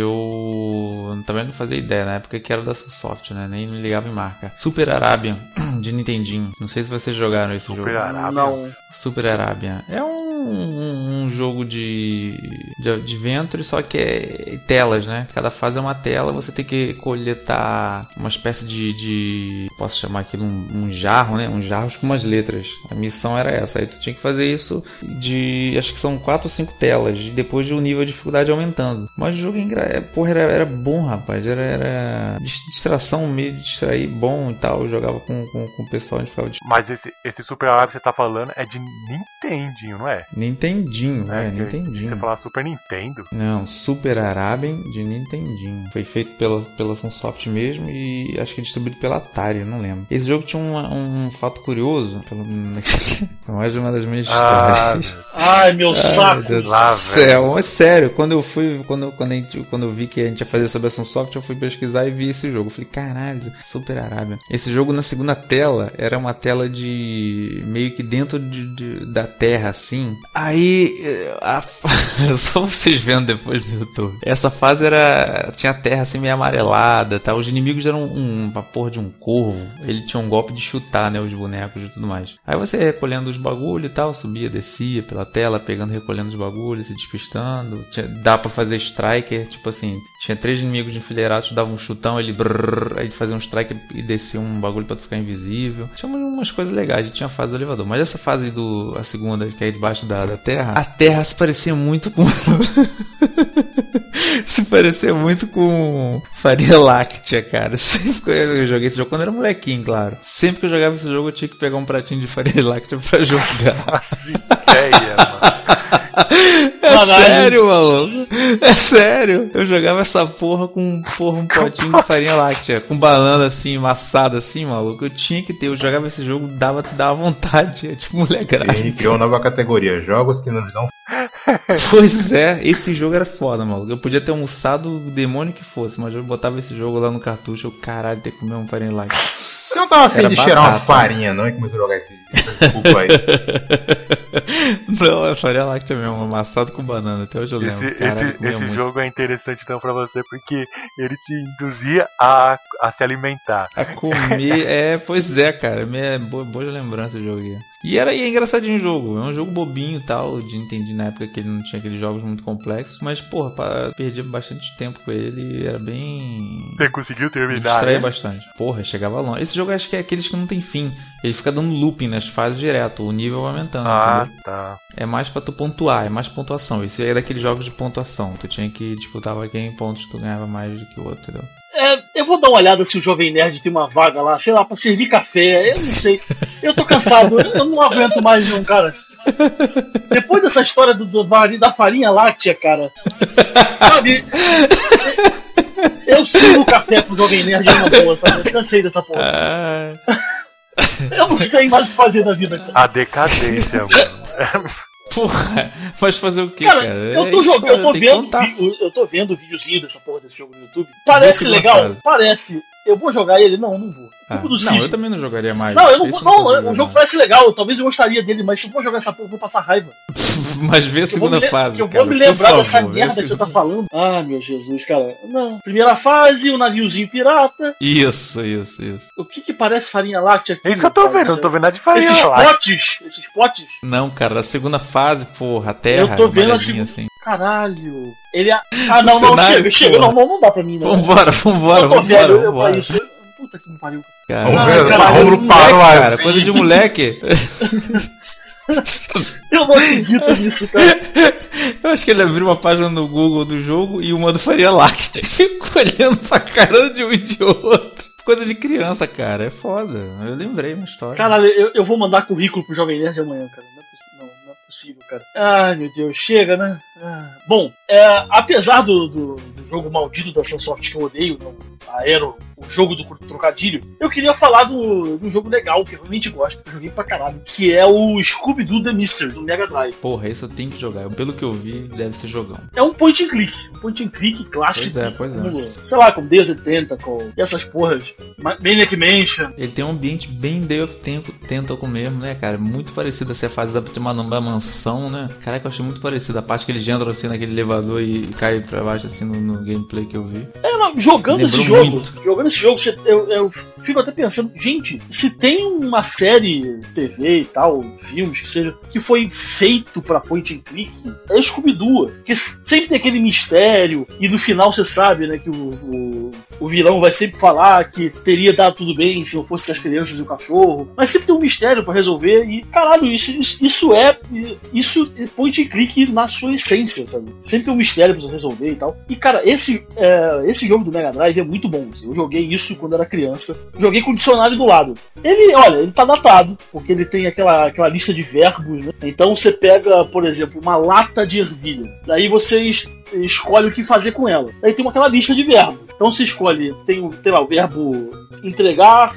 eu também não fazia ideia na época que era da Sunsoft, né? Nem me ligava em marca. Super Arabian, de Nintendinho. Não sei se vocês jogaram esse jogo. Não. Super Arabian. É um jogo de adventure, só que é telas, né? Cada fase é uma tela, você tem que coletar uma espécie de posso chamar aquilo um jarro, né? Um jarro com umas letras. A missão era essa. Aí tu tinha que fazer isso acho que são 4 ou 5 telas. E depois o nível de dificuldade aumentando. Mas o jogo era bom, rapaz. Era distração, meio de distrair bom e tal. Eu jogava com o pessoal, a gente ficava Mas esse Super Arabian que você tá falando é de Nintendinho, não é? Nintendinho, Nintendinho. Você falar Super Nintendo? Não, Super Arabian de Nintendinho. Foi feito pela Sunsoft mesmo e acho que distribuído pela Atari, eu não lembro. Esse jogo tinha um fato curioso, mais uma das minhas histórias. Ai, meu saco! Deus do céu, é sério, quando eu vi que a gente ia fazer sobre a Sunsoft, eu fui pesquisar e vi esse jogo. Eu falei, caralho, Super Arabian. Esse jogo na segunda tela era uma tela de meio que dentro da terra, assim. Aí, só vocês vendo depois do YouTube. Essa fase tinha a terra assim meio amarelada, tá? Os inimigos eram uma porra de um corvo. Ele tinha um golpe de chutar, né, os bonecos e tudo mais. Aí você recolhendo os bagulho e tal, subia, descia pela tela, pegando, recolhendo os bagulhos, se despistando. Dá pra fazer striker, tipo assim, tinha 3 inimigos enfileirados, dava um chutão, ele aí fazia um striker e descia um bagulho pra tu ficar invisível. Tinha umas coisas legais, tinha a fase do elevador. Mas essa fase a segunda, que é debaixo da terra, a terra se parecia muito com... se parecia muito com Farinha Láctea, cara. Sempre que eu joguei esse jogo, quando eu era molequinho, claro. Sempre que eu jogava esse jogo, eu tinha que pegar um pratinho de Farinha Láctea pra jogar. Nossa ideia, mano. É sério, maluco. É sério. Eu jogava essa porra com um potinho de farinha láctea, com banana assim, amassada assim, maluco. Eu tinha que ter. Eu jogava esse jogo, dava vontade. É tipo mulher grávida. Ele criou uma nova categoria, jogos que não lhe dão. Pois é, esse jogo era foda, maluco. Eu podia ter almoçado o demônio que fosse, mas eu botava esse jogo lá no cartucho, eu caralho, ter que comer um farinha láctea. Você não tava afim de cheirar uma farinha, não? E começou a jogar esse desculpa aí. Não, é farinha láctea mesmo, amassado com banana, até hoje eu lembro. Esse jogo é interessante então pra você, porque ele te induzia a se alimentar. A comer, pois é, cara, é boa lembrança do jogo. E é engraçadinho o jogo, é um jogo bobinho e tal, entendi na época que ele não tinha aqueles jogos muito complexos, mas porra, perdi bastante tempo com ele, era bem... Você conseguiu terminar? Distraía bastante. Porra, chegava longe. Esse jogo acho que é aqueles que não tem fim, ele fica dando looping nas fases direto, o nível vai aumentando, entendeu? Tá. É mais pra tu pontuar, é mais pontuação. Esse é daqueles jogos de pontuação, tu tinha que disputar quem em pontos tu ganhava mais do que o outro, entendeu? Eu vou dar uma olhada se o Jovem Nerd tem uma vaga lá, sei lá, pra servir café, eu não sei. Eu tô cansado, eu não aguento mais não, cara. Depois dessa história da farinha láctea, cara, sabe? Eu sirvo café pro Jovem Nerd é uma boa, sabe? Eu cansei dessa porra. Eu não sei mais o que fazer na vida, cara. A decadência, mano. Porra, mas fazer o que, cara? Eu tô jogando, eu tô vendo o videozinho dessa porra desse jogo no YouTube. Parece legal? Parece. Eu vou jogar ele? Não vou. Não, eu também não jogaria mais. Não, eu não vou. Não, o jogo parece legal. Talvez eu gostaria dele, mas se eu for jogar essa porra, eu vou passar raiva. Mas vê a segunda fase. Eu vou me lembrar dessa merda que você tá falando. Ah, meu Jesus, cara. Não. Primeira fase, o naviozinho pirata. Isso. O que parece farinha láctea aqui? É isso que eu tô vendo, eu não tô vendo nada de farinha láctea. Esses potes? Não, cara, a segunda fase, porra, a terra. Eu tô vendo assim. Caralho. Ele. Não, chega. Não dá pra mim, não. Vambora. Eu tô velho, puta que me pariu. Vamos parou assim. Cara, coisa de moleque. Eu não acredito nisso, cara. Eu acho que ele abriu uma página no Google do jogo e uma do Farinha Láctea. Fico olhando pra cara de um e de outro. Coisa de criança, cara. É foda. Eu lembrei uma história. Caralho, eu vou mandar currículo pro Jovem Nerd amanhã, cara. Não é possível, cara. Ai, meu Deus. Chega, né? Bom, apesar do jogo maldito da Sunsoft que eu odeio, o jogo do trocadilho, eu queria falar do jogo legal, que eu realmente gosto, que eu joguei pra caralho, que é o Scooby-Doo The Mystery, do Mega Drive. Porra, isso eu tenho que jogar. Pelo que eu vi, deve ser jogão. É um point and click clássico. Pois é. Sei lá, com Day of the Tentacle e essas porras. Maniac Mansion. Ele tem um ambiente bem Day of Tentacle mesmo, né, cara? Muito parecido essa fase da mansão, né? Caraca, eu achei muito parecido. A parte que eles entram assim naquele elevador e caem pra baixo assim no gameplay que eu vi. Jogando esse jogo, eu fico até pensando, gente, se tem uma série TV e tal, filmes que seja, que foi feito pra point and click, é Scooby-Doo, que sempre tem aquele mistério e no final você sabe, né, que o vilão vai sempre falar que teria dado tudo bem se não fosse as crianças e o cachorro, mas sempre tem um mistério pra resolver e, caralho, isso é point and click na sua essência, sabe? Sempre tem um mistério pra você resolver e tal. E, cara, esse jogo do Mega Drive é muito bom. Assim. Eu joguei isso quando era criança. Joguei com o dicionário do lado. Ele tá datado, porque ele tem aquela lista de verbos, né? Então você pega, por exemplo, uma lata de ervilha. Daí você escolhe o que fazer com ela. Daí tem aquela lista de verbos. Então você escolhe, tem lá, o verbo entregar,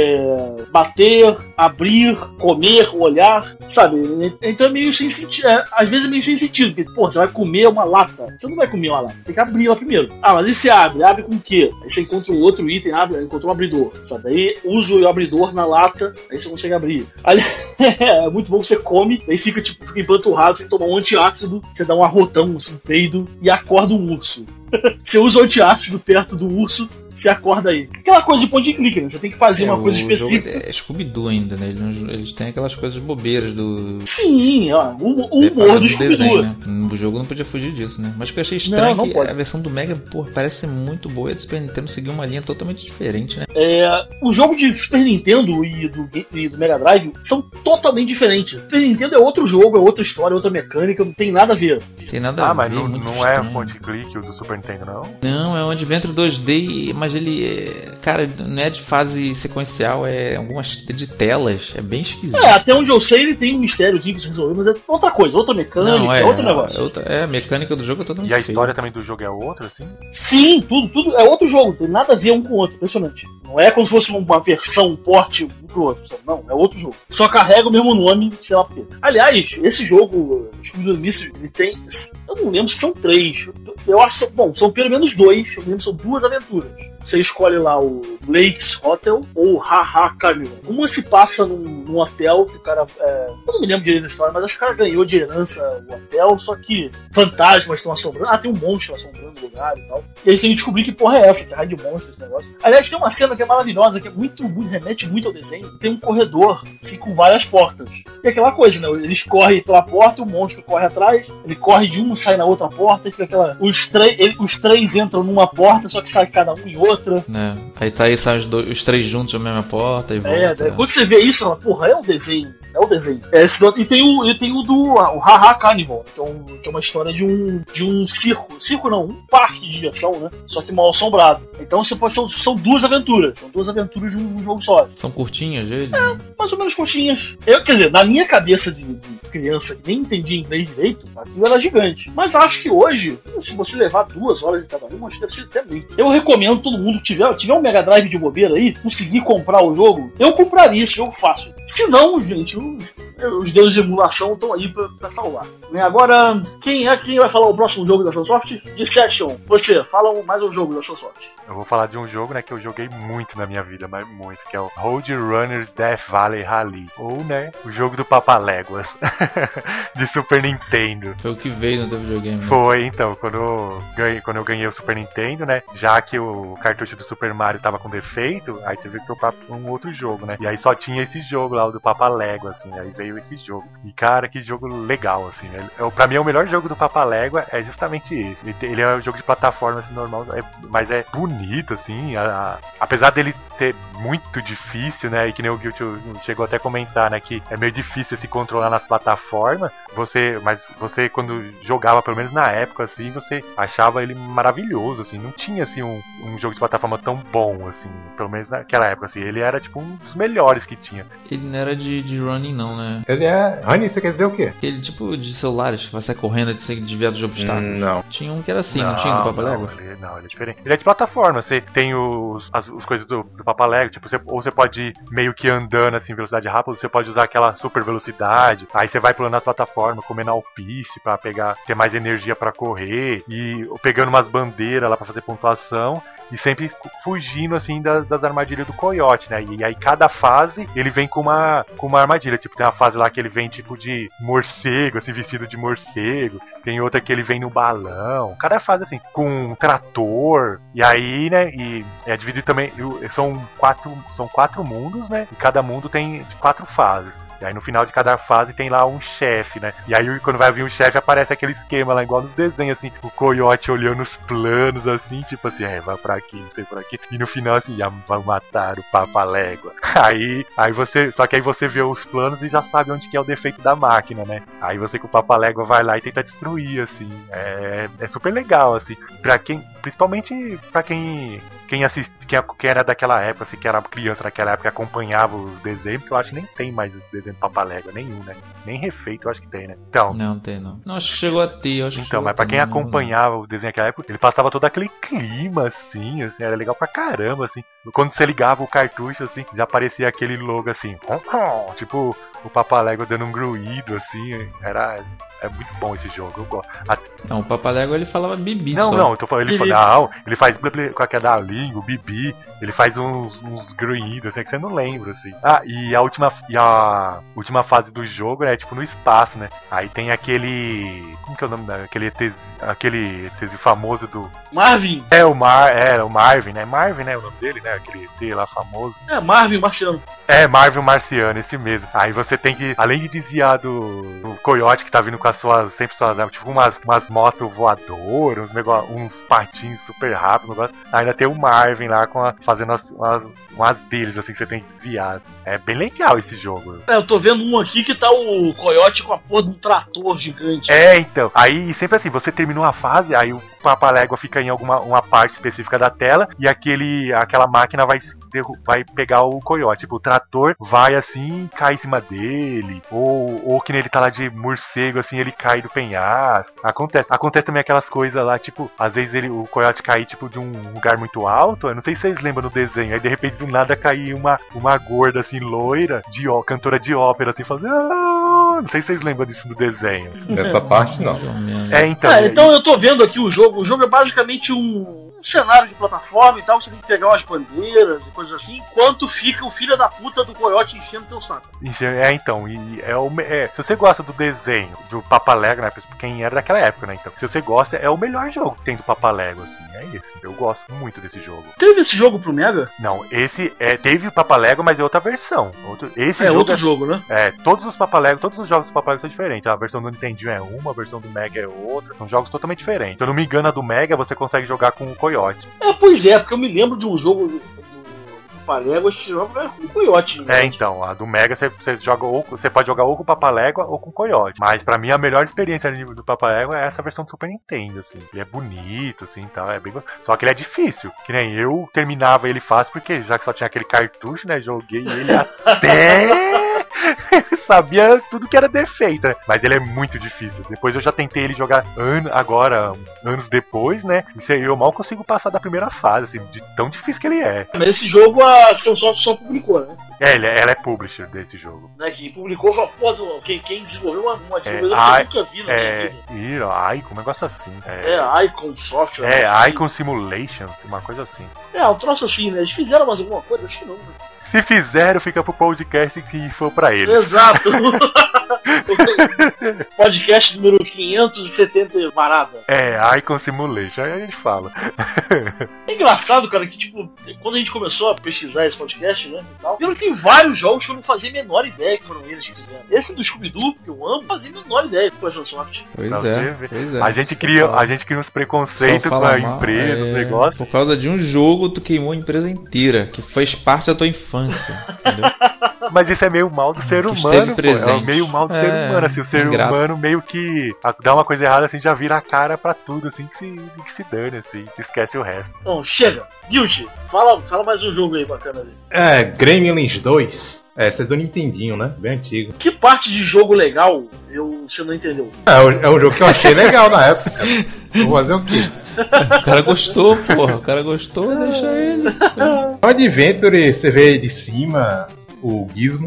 bater, abrir, comer, olhar, sabe? Então é meio sem sentido. Às vezes é meio sem sentido, porque, pô, você vai comer uma lata. Você não vai comer uma lata, tem que abrir ela primeiro. Mas e você abre com o quê? Aí você encontra um outro item, encontra um abridor, sabe? Aí usa o abridor na lata, aí você consegue abrir. Aí, é muito bom que você come, aí fica empanturrado, você toma um antiácido, você dá um arrotão, um peido, e acorda um urso. Você usa o antiácido perto do urso, você acorda aí. Aquela coisa de ponto de clique, né? Você tem que fazer uma coisa específica. É Scooby-Doo ainda, né? Eles têm aquelas coisas bobeiras do... Sim, ó, o humor do Scooby-Doo. Né? O jogo não podia fugir disso, né? Mas o que eu achei estranho é que a versão do Mega, pô, parece ser muito boa, e a do Super Nintendo seguiu uma linha totalmente diferente, né? O jogo de Super Nintendo e do Mega Drive são totalmente diferentes. Super Nintendo é outro jogo, é outra história, outra mecânica, não tem nada a ver. Tem nada a ver. Mas não é point click o do Super Nintendo, não? Não, é um Adventure 2D, mas ele cara, não é de fase sequencial, é algumas de telas, é bem esquisito. Até onde eu sei ele tem um mistériozinho que se resolver, mas é outra coisa, outra mecânica, é outro negócio. A mecânica do jogo é totalmente E a história também do jogo é outra, assim? Sim, tudo é outro jogo, não tem nada a ver um com o outro, impressionante. Não é como se fosse uma versão, um porte um pro outro, sabe? Não, é outro jogo. Só carrega o mesmo nome, sei lá por quê. Aliás, esse jogo, Scooby-Doo Mystery, ele tem, eu não lembro se são 3, eu acho que são pelo menos 2, eu lembro que são 2 aventuras. Você escolhe lá o Lakes Hotel ou Ha-Ha Carnival. Uma se passa num hotel que o cara... eu não me lembro direito da história, mas acho que o cara ganhou de herança o hotel, só que fantasmas estão assombrando. Tem um monstro assombrando o lugar e tal. E eles têm que descobrir que porra é essa, que raio de monstro esse negócio. Aliás, tem uma cena que é maravilhosa, que é remete muito ao desenho. Tem um corredor, assim, com várias portas. E aquela coisa, né? Eles correm pela porta, o monstro corre atrás, ele corre de uma, sai na outra porta, e fica aquela... Os três entram numa porta, só que sai cada um em outra. Aí saem os 3 juntos na mesma porta e volta. Quando você vê isso, fala, porra, é o desenho. E tem o do Ha-Ha Carnival, que é uma história de um circo. Circo não, um parque de diversão, né? Só que mal assombrado. Então são 2 aventuras. São 2 aventuras de um jogo só. São curtinhas, ele? Mais ou menos curtinhas. Quer dizer, na minha cabeça de criança que nem entendia inglês direito, aquilo era gigante. Mas acho que hoje, se você levar 2 horas em cada uma, acho que deve ser até muito. Eu recomendo todo mundo que tiver um Mega Drive de bobeira aí, conseguir comprar o jogo, eu compraria esse jogo fácil. Se não, gente, os deuses de emulação estão aí pra salvar. Agora, quem vai falar o próximo jogo da Sunsoft? Dissection, você, fala mais um jogo da Sunsoft. Eu vou falar de um jogo, né, que eu joguei muito na minha vida, mas muito, que é o Road Runners Death Valley Rally. Ou, né, o jogo do Papaléguas de Super Nintendo. Foi o que veio no teu videogame. Foi, então, quando eu ganhei o Super Nintendo, né, já que o cartucho do Super Mario tava com defeito, aí teve que trocar pra um outro jogo, né. E aí só tinha esse jogo lá, o do Papalégua, assim, aí veio esse jogo. E, cara, que jogo legal, assim, né. Pra mim, o melhor jogo do Papalégua é justamente esse. Ele é um jogo de plataforma, assim, normal, mas é bonito, assim, apesar dele ter muito difícil, né, e que nem o Guilt chegou até a comentar, né, que é meio difícil se controlar nas plataformas, mas você quando jogava, pelo menos na época, assim, você achava ele maravilhoso, assim, não tinha, assim, um jogo de plataforma tão bom, assim, pelo menos naquela época, assim, ele era, tipo, um dos melhores que tinha. Ele não era de running, não, né? Ele é... Running, você quer dizer o quê? Aquele tipo de celulares, que vai sair correndo e ser desviado de obstáculos. Não. Tinha um que era assim, não tinha do Papalégua? Não, ele é diferente. Ele é de plataforma, você tem as coisas do Papalégua, tipo, você pode ir meio que andando, assim, velocidade rápida, você pode usar aquela super velocidade, aí você vai pulando nas plataformas, comendo alpiste pra ter mais energia pra correr, e pegando umas bandeiras lá pra fazer pontuação, e sempre fugindo, assim, das armadilhas do coiote, né? E aí cada fase ele vem com uma armadilha. Tipo, tem uma fase lá que ele vem tipo de morcego, assim, vestido de morcego. Tem outra que ele vem no balão. Cada fase, assim, com um trator. E aí, né? E é dividido também. São 4 mundos, né? E cada mundo tem 4 fases. E aí no final de cada fase tem lá um chefe, né? E aí quando vai vir o chefe aparece aquele esquema lá, igual nos desenhos, assim, o coiote olhando os planos, assim, tipo assim, vai pra aqui, não sei por aqui. E no final, assim, vai matar o Papalégua. Só que aí você vê os planos e já sabe onde que é o defeito da máquina, né? Aí você com o Papalégua vai lá e tenta destruir, assim. É super legal, assim. Principalmente pra quem era daquela época, assim, que era criança naquela época, acompanhava os desenhos, porque eu acho que nem tem mais os desenhos do Papalégua, nenhum, né? Nem refeito, eu acho que tem, né? Então, não tem, não. Não, acho que chegou a ter, eu acho que então, mas pra quem acompanhava o desenho naquela época, ele passava todo aquele clima, assim, era legal pra caramba, assim. Quando você ligava o cartucho, assim, já aparecia aquele logo, assim, tipo, o Papalégua dando um gruído, assim, era É muito bom esse jogo, eu gosto. Não, o Papalégua ele falava bibi Não, só. não, eu tô falando, ele faz com aquela língua, o bibi, ele faz uns grunhidos, assim, que você não lembra, assim. E a última fase do jogo é tipo no espaço, né? Aí tem aquele... Como que é o nome daquele aquele ET famoso do... Marvin? O Marvin, né? Marvin, né? O nome dele, né? Aquele ET lá famoso. Marvin, o marciano. Marvin o Marciano, esse mesmo. Aí você tem que, além de desviar do coiote que tá vindo com as suas, tipo umas motos voadoras, uns patinhos super rápidos, ainda tem o Marvin lá fazendo umas deles, assim, que você tem que desviar. É bem legal esse jogo. Eu tô vendo um aqui que tá o coiote com a porra de um trator gigante. Então. Aí sempre assim, você terminou a fase, aí o Papalégua fica em uma parte específica da tela e aquela máquina vai pegar o coiote. Tipo, o trator vai assim, cai em cima dele. Ou que ele tá lá de morcego, assim, ele cai do penhasco. Acontece também aquelas coisas lá, tipo, às vezes o coiote cai tipo de um lugar muito alto. Eu não sei se vocês lembram no desenho. Aí de repente do nada cai uma gorda assim, loira, cantora de ópera, assim, fazendo. Não sei se vocês lembram disso no desenho. Nessa parte não. Então eu tô vendo aqui o jogo. O jogo é basicamente um cenário de plataforma e tal, você tem que pegar umas bandeiras e coisas assim, enquanto fica o filho da puta do coiote enchendo teu saco. Se você gosta do desenho do Papalégua, né, quem era daquela época, né, então, se você gosta, é o melhor jogo que tem do Papalégua, assim, é esse. Eu gosto muito desse jogo. Teve esse jogo pro Mega? Não, teve o Papalégua, mas é outra versão. Outro jogo, né? Todos os jogos do Papalégua são diferentes. A versão do Nintendo é uma, a versão do Mega é outra. São jogos totalmente diferentes. Se eu não me engano, a do Mega você consegue jogar com o coiote. Pois é, porque eu me lembro de um jogo do Papalégua, esse jogo era com o coiote. Então, a do Mega você joga você pode jogar ou com o Papalégua ou com o coiote. Mas pra mim a melhor experiência do Papalégua é essa versão do Super Nintendo, assim. Ele é bonito, assim, tal, só que ele é difícil. Que nem eu terminava ele fácil, porque já que só tinha aquele cartucho, né, joguei ele até... sabia tudo que era defeito, né? Mas ele é muito difícil. Depois eu já tentei ele jogar anos depois, né? E eu mal consigo passar da primeira fase, assim, de tão difícil que ele é. Mas esse jogo a Sunsoft só publicou, né? Ela é publisher desse jogo. Que publicou, quem desenvolveu uma coisa que eu nunca vi na minha vida. Icon, um negócio assim. Icon Software. Icon Simulation, uma coisa assim. Um troço assim, né? Eles fizeram mais alguma coisa? Acho que não, né? Se fizeram, fica pro podcast que for pra eles. Exato. Podcast número 570 varada. Icon Simulation, aí a gente fala. É engraçado, cara, que tipo, quando a gente começou a pesquisar esse podcast, né, e tal, viram que tem vários jogos que eu não fazia a menor ideia que foram eles que fizeram. Esse do Scooby-Doo, que eu amo, fazia a menor ideia com essa sorte. Pois é. A gente cria uns preconceitos com a empresa, os negócios. Por causa de um jogo, tu queimou a empresa inteira, que fez parte da tua infância, entendeu? Mas isso é meio mal do ser humano, pô. É meio mal do ser humano, assim. O ser humano meio que dá uma coisa errada, assim, já vira a cara pra tudo, assim, que se dane, assim, que esquece o resto. Bom, chega. Guilty, fala mais um jogo aí bacana ali. Gremlins 2. Esse é do Nintendinho, né? Bem antigo. Que parte de jogo legal você não entendeu? É um jogo que eu achei legal na época. Vou fazer o quê? O cara gostou, porra. O cara gostou, deixa ele. O Adventure, você vê aí de cima... O Gizmo,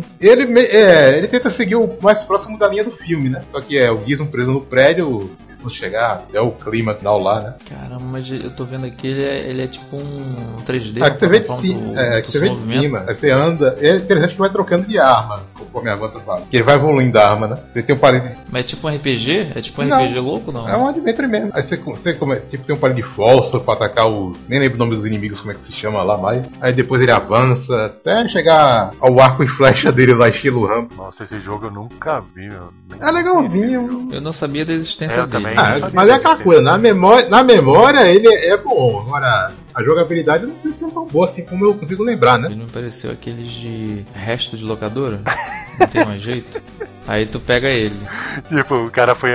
ele tenta seguir o mais próximo da linha do filme, né? Só que o Gizmo preso no prédio, não chegar até o clima final lá, né? Caramba, mas eu tô vendo aqui, ele é tipo um 3D. Que você vê de cima, que você vê de cima. Aí você anda, é interessante que vai trocando de arma, conforme avança a fase. Porque ele vai evoluindo a arma, né? Você tem um parede. Mas é tipo um RPG? É tipo um RPG louco, não? É um adventure mesmo. Aí você tipo, tem um parede de fósforo pra atacar nem lembro o nome dos inimigos, como é que se chama lá mais. Aí depois ele avança até chegar ao arco e flecha dele lá, estilo Rambo. Nossa, esse jogo eu nunca vi, meu. É legalzinho. Eu não sabia da existência dele. Também. Mas é aquela coisa, na memória ele é bom. Agora, a jogabilidade eu não sei se é tão boa assim como eu consigo lembrar, né? Ele não pareceu aqueles de resto de locadora? Não tem mais jeito? Aí tu pega ele. Tipo, o cara foi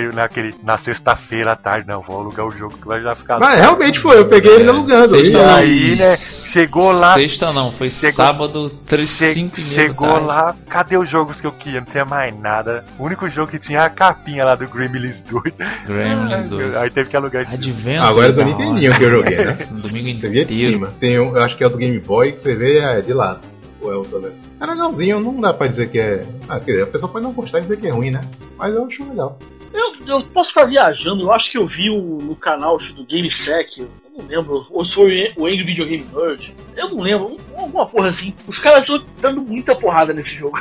na sexta-feira à tarde, não, vou alugar o jogo que vai já ficar. Mas realmente foi, eu peguei ele alugando. Aí, né, chegou lá. Sexta não, foi sábado, 5 e meia. Chegou lá, cadê os jogos que eu queria? Não tinha mais nada. O único jogo que tinha a capinha lá do Gremlins 2. Gremlins 2. Aí teve que alugar esse Adventure. Agora é do Nintendinho que eu joguei, né? No domingo inteiro. Você via de cima. Tem eu acho que é o do Game Boy que você vê de lado. É legalzinho, não dá pra dizer que é. A pessoa pode não gostar e dizer que é ruim, né? Mas eu acho legal. Eu posso estar viajando, eu acho que eu vi no canal do GameSec, eu não lembro, ou se foi o Angry Video Game Nerd, eu não lembro, alguma porra assim. Os caras estão dando muita porrada nesse jogo.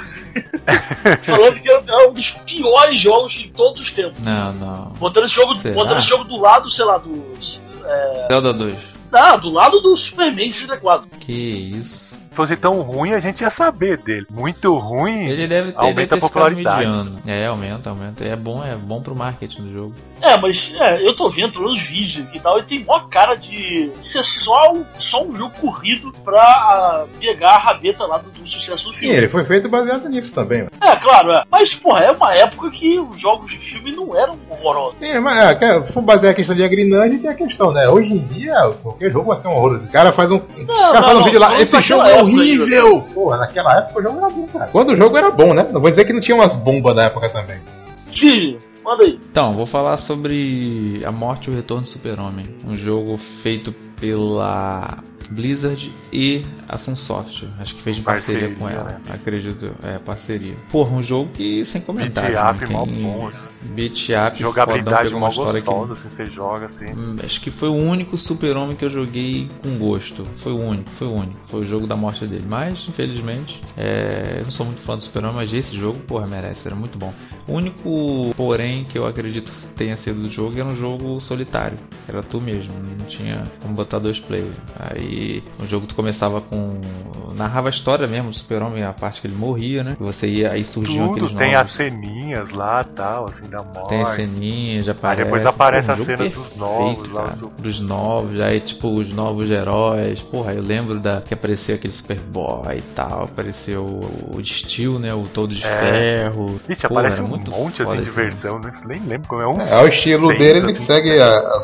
Falando que é um dos piores jogos de todos os tempos. Não. Botando esse jogo do lado, sei lá, dos... Zelda 2. Do lado do Superman 64. Que isso. Se fosse tão ruim, a gente ia saber dele. Muito ruim, ele deve ter, aumenta a popularidade. Aumenta. É bom pro marketing do jogo. Mas eu tô vendo pelos vídeos e tal, e tem mó cara de ser só um jogo corrido pra pegar a rabeta lá do sucesso do filme. Sim, ele foi feito baseado nisso também. Claro. Mas, porra, é uma época que os jogos de filme não eram horrorosos. Sim, mas se for basear a questão de Angry Nerd, tem a questão, né? Hoje em dia, qualquer jogo vai ser um horroroso. O cara faz um vídeo lá, esse jogo é horrível! Porra, naquela época o jogo era bom, cara. Quando o jogo era bom, né? Não vou dizer que não tinha umas bombas na época também. Sim, manda aí. Então, vou falar sobre A Morte e o Retorno do Super-Homem. Um jogo feito pela Blizzard e a Sunsoft. Acho que fez em parceria com ela, né? Acredito, parceria. Porra, um jogo que sem comentário. Beat up, mal bom. Beat up, jogabilidade mal gostosa, assim, você joga assim. Acho que foi o único Super-Homem que eu joguei com gosto. Foi o único. Foi o jogo da morte dele. Mas, infelizmente, eu não sou muito fã do Super-Homem, mas esse jogo, porra, merece, era muito bom. O único, porém, que eu acredito tenha sido do jogo era um jogo solitário. Era tu mesmo, não tinha como botar 2 players. Aí o jogo tu começava com... narrava a história mesmo do Super-Homem, a parte que ele morria, né? E você ia, aí surgiam aqueles novos... tem as ceninhas lá, tal, assim, da morte. Tem as ceninhas, já aparece... Aí depois aparece a cena dos novos lá. Dos novos, aí tipo, os novos heróis. Porra, eu lembro que apareceu aquele Superboy e tal, apareceu o Steel, né? O Todo de Ferro. Gente, aparece um monte assim de versão, nem lembro como é um. O estilo dele, ele segue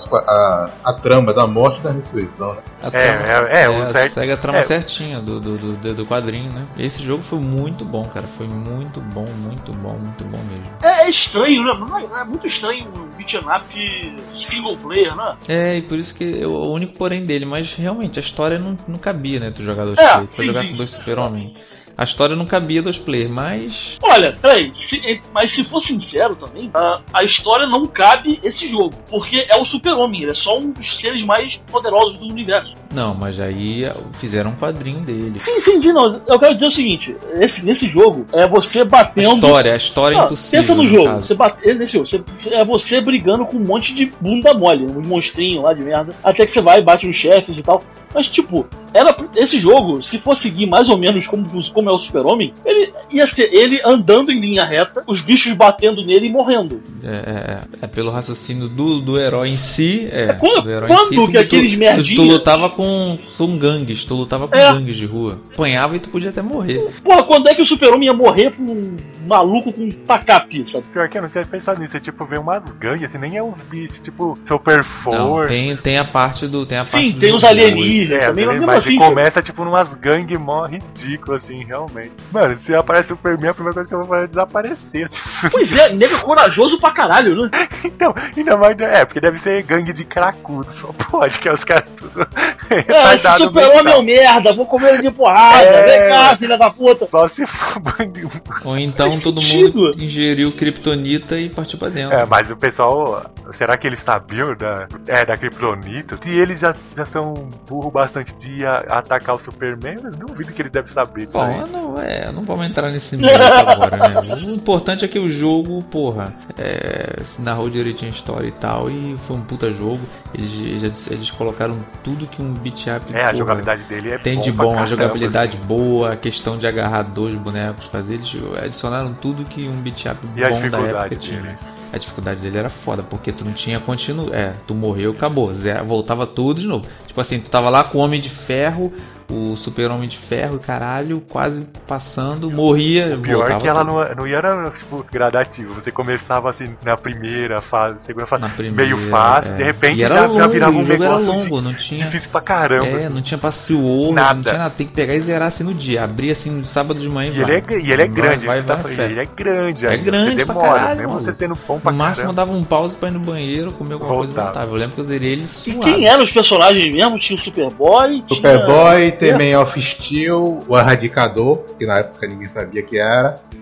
a trama da morte e da ressurreição, né? Segue a trama certinha do quadrinho, né? Esse jogo foi muito bom, cara. Foi muito bom mesmo. É estranho, né? É muito estranho um beat'em up single player, né? E por isso que o único porém dele, mas realmente a história não cabia, né? Tu jogar 2 players, pra jogar com 2 Super-Homens. A história não cabia 2 players, mas... Olha, peraí, mas se for sincero também, a história não cabe esse jogo, porque é o Super-Homem, ele é só um dos seres mais poderosos do universo. Não, mas aí fizeram um quadrinho dele. Sim, não, eu quero dizer o seguinte, nesse jogo, é você batendo... A história é impossível. Pensa no jogo, é você brigando com um monte de bunda mole, uns monstrinhos lá de merda, até que você vai e bate nos chefes e tal. Mas, tipo, esse jogo, se for seguir mais ou menos como é o Super-Homem, ele ia ser ele andando em linha reta, os bichos batendo nele e morrendo. Pelo raciocínio do herói em si. Quando que aqueles merdinhos... Tu lutava com gangues, gangues de rua. Apanhava e tu podia até morrer. Porra, quando é que o Super-Homem ia morrer pra um maluco com um tacape, sabe? Pior que eu não tinha pensado nisso, tipo, ver uma gangue, assim, nem é uns bichos, tipo, Super Force. Tem a parte do... Sim, tem os alienígenas. Mas assim, começa tipo numas gangues mó ridículas, assim, realmente. Mano, se aparece o Superman, a primeira coisa que eu vou fazer é desaparecer. Pois é, nego é corajoso pra caralho, né? Então, ainda mais. Porque deve ser gangue de cracudo, só pode, que é os caras tudo. Esse Super-Homem é um merda, vou comer ele de porrada, vem cá, filha da puta. Só se for bandido. Ou então todo mundo ingeriu kryptonita e partiu pra dentro. Mas o pessoal, será que eles sabiam da kryptonita? Se eles já são burro bastante de atacar o Superman, eu duvido que eles devem saber disso. Bom, não vamos entrar nesse meio agora, né? O importante é que o jogo, porra, se narrou direitinho a história e tal, e foi um puta jogo. Eles colocaram tudo que um beat up a jogabilidade dele tem de bom, a jogabilidade boa, a questão de agarrar 2 bonecos, fazer, eles adicionaram tudo que um beat up bom da época tinha. A dificuldade dele era foda, porque tu não tinha tu morreu, acabou, voltava tudo de novo. Tipo assim, tu tava lá com o Homem de Ferro, o Super-Homem de Ferro, caralho, quase passando, morria, o pior é que ela não ia, tipo, gradativo. Você começava assim na primeira fase, segunda fase, meio fácil, de repente já virava um negócio longo, não tinha, difícil pra caramba. Não tinha passe o nada. Não tinha nada, tem que pegar e zerar assim no dia, abrir assim no sábado de manhã e ele é grande, ele é grande, você demora, mesmo você sendo bom pra no máximo dava um pause pra ir no banheiro, comer alguma coisa e voltava. Eu lembro que eu zerei ele suado. E quem eram os personagens mesmo? Tinha o Superboy, The Man of Steel, o Erradicador, que na época ninguém sabia que era.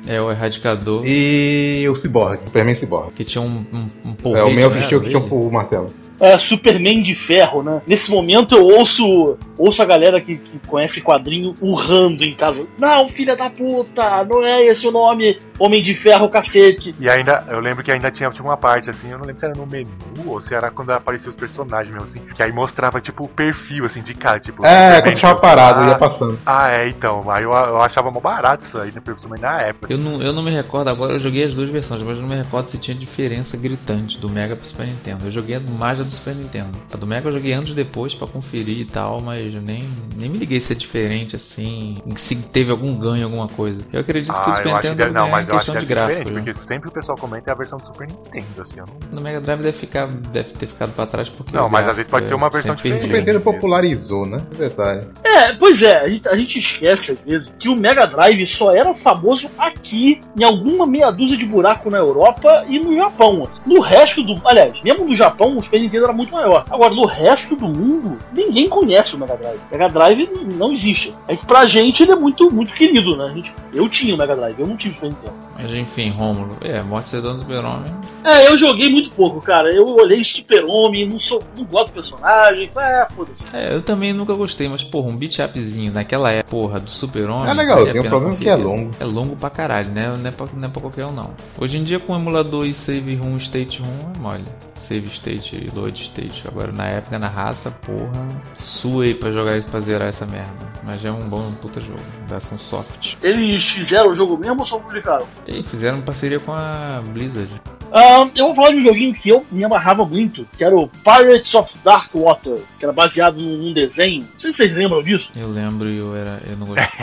É, o Erradicador. E o Cyborg, o Superman Cyborg. Que tinha um É, o Man of Steel que tinha um martelo. Superman de ferro, né? Nesse momento eu ouço a galera que conhece quadrinho urrando em casa. Não, filha da puta, não é esse o nome, Homem de Ferro, cacete. E ainda, eu lembro que ainda tinha uma parte assim, eu não lembro se era no menu ou se era quando apareciam os personagens mesmo assim, que aí mostrava tipo o perfil assim de cara, tipo... Quando deixava parado, ia passando. Então, aí eu achava mó barato isso aí, né, principalmente na época. Eu não me recordo agora, eu joguei as duas versões, mas eu não me recordo se tinha diferença gritante do Mega pro Super Nintendo. Eu joguei mais a do Super Nintendo. A do Mega eu joguei anos depois pra conferir e tal, mas eu nem me liguei se é diferente assim, se teve algum ganho, alguma coisa. Eu acredito que o Super Nintendo é questão de gráfico. Porque sempre o pessoal comenta é a versão do Super Nintendo, assim, No Mega Drive deve ter ficado pra trás porque... Não, mas às vezes pode ser uma versão diferente. O Super Nintendo popularizou, né? Detalhe. Pois é, a gente esquece às vezes que o Mega Drive só era famoso aqui, em alguma meia dúzia de buraco na Europa e no Japão. No resto do... Aliás, mesmo no Japão, o Super Nintendo era muito maior. Agora, no resto do mundo, ninguém conhece o Mega Drive. O Mega Drive não existe. É que pra gente ele é muito, muito querido, né? Eu tinha o Mega Drive, eu não tive o Super Nintendo. Mas enfim, Rômulo, Morte Cedo do Super-Homem. Eu joguei muito pouco, cara. Eu olhei Super-Homem, não gosto do personagem. Foda-se. Eu também nunca gostei, mas porra, um beat-upzinho naquela época do Super-Homem... É legalzinho, o problema é que é longo. É longo pra caralho, né? Não é pra qualquer um, não. Hoje em dia, com emulador e save room, state room, é mole. Save state e load state. Agora, na época, na raça, porra, suei pra jogar isso, pra zerar essa merda. Mas é um bom puta jogo, versão soft. Eles fizeram o jogo mesmo ou só publicaram? E fizeram parceria com a Blizzard. Eu vou falar de um joguinho que eu me amarrava muito, que era o Pirates of Darkwater, que era baseado num desenho. Não sei se vocês lembram disso. Eu lembro e eu não gostei.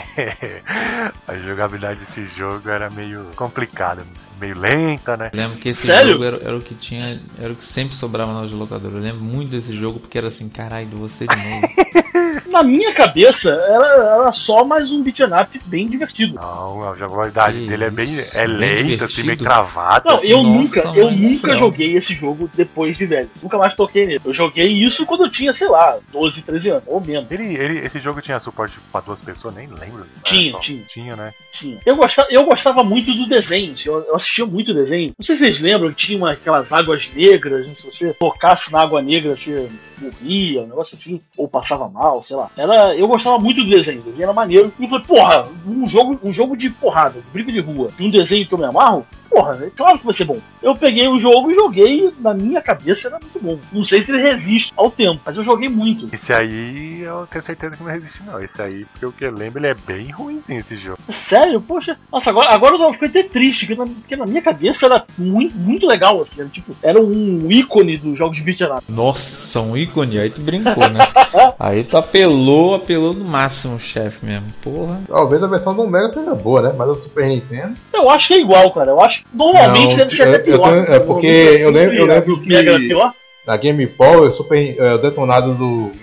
A jogabilidade desse jogo era meio complicada, meio lenta, né? Eu lembro que esse Sério? jogo era o que tinha, era o que sempre sobrava na locadora. Eu lembro muito desse jogo porque era assim, caralho, você de novo. Na minha cabeça, era só mais um beat'em up bem divertido. Não, a jogabilidade dele é bem lenta, divertido. assim, bem travada. Não, eu Nossa, nunca joguei esse jogo depois de velho. Nunca mais toquei nele. Eu joguei isso quando eu tinha, sei lá, 12, 13 anos, ou menos. Esse jogo tinha suporte pra 2 pessoas, nem lembro. Tinha. Tinha, né? Tinha. Eu gostava muito do desenho, eu assistia muito o desenho. Não sei se vocês lembram que tinha aquelas águas negras, né? Se você tocasse na água negra, você morria, um negócio assim, ou passava mal, sei lá. Eu gostava muito do desenho, o desenho era maneiro. E eu falei, porra, um jogo de porrada, de briga de rua, de um desenho que eu me amarro, porra, é claro que vai ser bom. Eu peguei o jogo e joguei, na minha cabeça era muito bom. Não sei se ele resiste ao tempo, mas eu joguei muito. Esse aí eu tenho certeza que não resiste, não. Esse aí, porque o que eu lembro, ele é bem ruimzinho esse jogo. Sério? Poxa, nossa, agora eu fiquei até triste, porque na minha cabeça era muito, muito legal, assim, era um ícone dos jogos de beat'em up. Nossa, um ícone, aí tu brincou, né? Aí tu apelou no máximo o chefe mesmo, porra. Talvez a versão do Mega seja boa, né? Mas a do Super Nintendo... Eu acho que é igual, cara. Eu acho que normalmente deve ser até pior. Porque eu lembro que... Mega era pior? Na Game Power, o detonado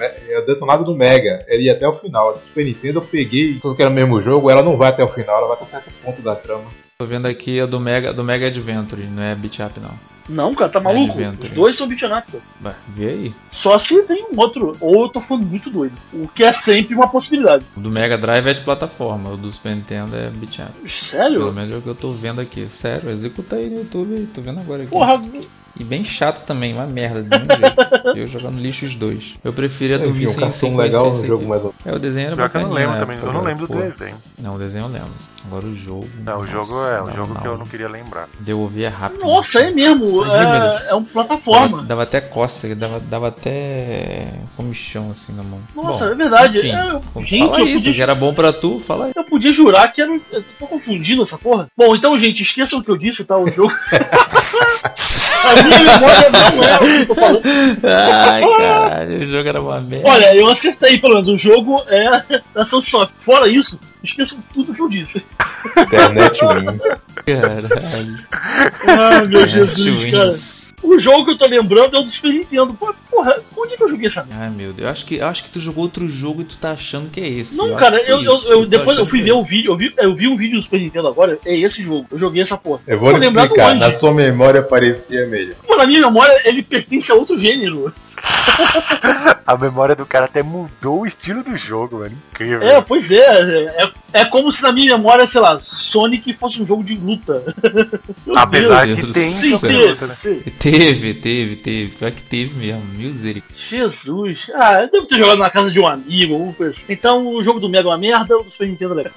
do Mega, ele ia até o final. A do Super Nintendo eu peguei, só que era o mesmo jogo, ela não vai até o final, ela vai até certo ponto da trama. Tô vendo aqui a do Mega Adventure, não é beat up não. Não, cara, tá maluco? Adventure. Os dois são beat'em up, cara. Bah, vê aí. Só se tem um outro, ou eu tô falando muito doido. O que é sempre uma possibilidade. O do Mega Drive é de plataforma, o do Super Nintendo é beat up. Pelo Sério? menos é o que eu tô vendo aqui. Sério, executa aí no YouTube aí, tô vendo agora aqui. Porra, E bem chato também, uma merda, de nenhum jeito. Eu jogando lixo os dois. Eu preferia dormir um sem cartão legal, um esse jogo aqui. mais... O desenho era Pior que eu não bacaninha lembro na também, época, eu não agora, lembro do porra. desenho. Não, o desenho eu lembro. Agora o jogo... Não, o jogo é um jogo que eu não queria lembrar. Devolver é rápido. nossa, é mesmo. É um plataforma. Dava até costa, dava até comichão assim na mão. Nossa, Bom, é verdade. enfim, Gente, fala aí, eu podia... que era bom pra tu, fala aí. Eu podia jurar que era. Eu tô confundindo essa porra. Bom, então, gente, esqueçam o que eu disse, tá? O jogo. A minha memória não é o que eu tô falando. Ai, caralho, o jogo era uma merda. Olha, eu acertei, pelo menos. O jogo é da Sunsoft. Fora isso, esqueçam tudo que eu disse. Internet ruim. Caralho. Ai, meu Jesus, cara. Twins. O jogo que eu tô lembrando é o do Super Nintendo. Porra, porra, onde é que eu joguei essa merda? Ai, meu Deus. Eu acho que tu jogou outro jogo e tu tá achando que é esse. Não, cara, depois eu fui ver o vídeo, eu vi um vídeo do Super Nintendo agora, é esse jogo. Eu joguei essa porra. Eu vou lhe explicar, na sua memória parecia melhor. Pô, na minha memória, ele pertence a outro gênero. A memória do cara até mudou o estilo do jogo, mano. Incrível. É, pois é. É como se na minha memória, sei lá, Sonic fosse um jogo de luta. Apesar Deus que do tem céu. jogo de luta, né? Teve. Pior que teve mesmo. Misericórdia. Jesus. Ah, eu devo ter jogado na casa de um amigo, alguma coisa assim. Então o jogo do Mega é uma merda, o do Super Nintendo é legal.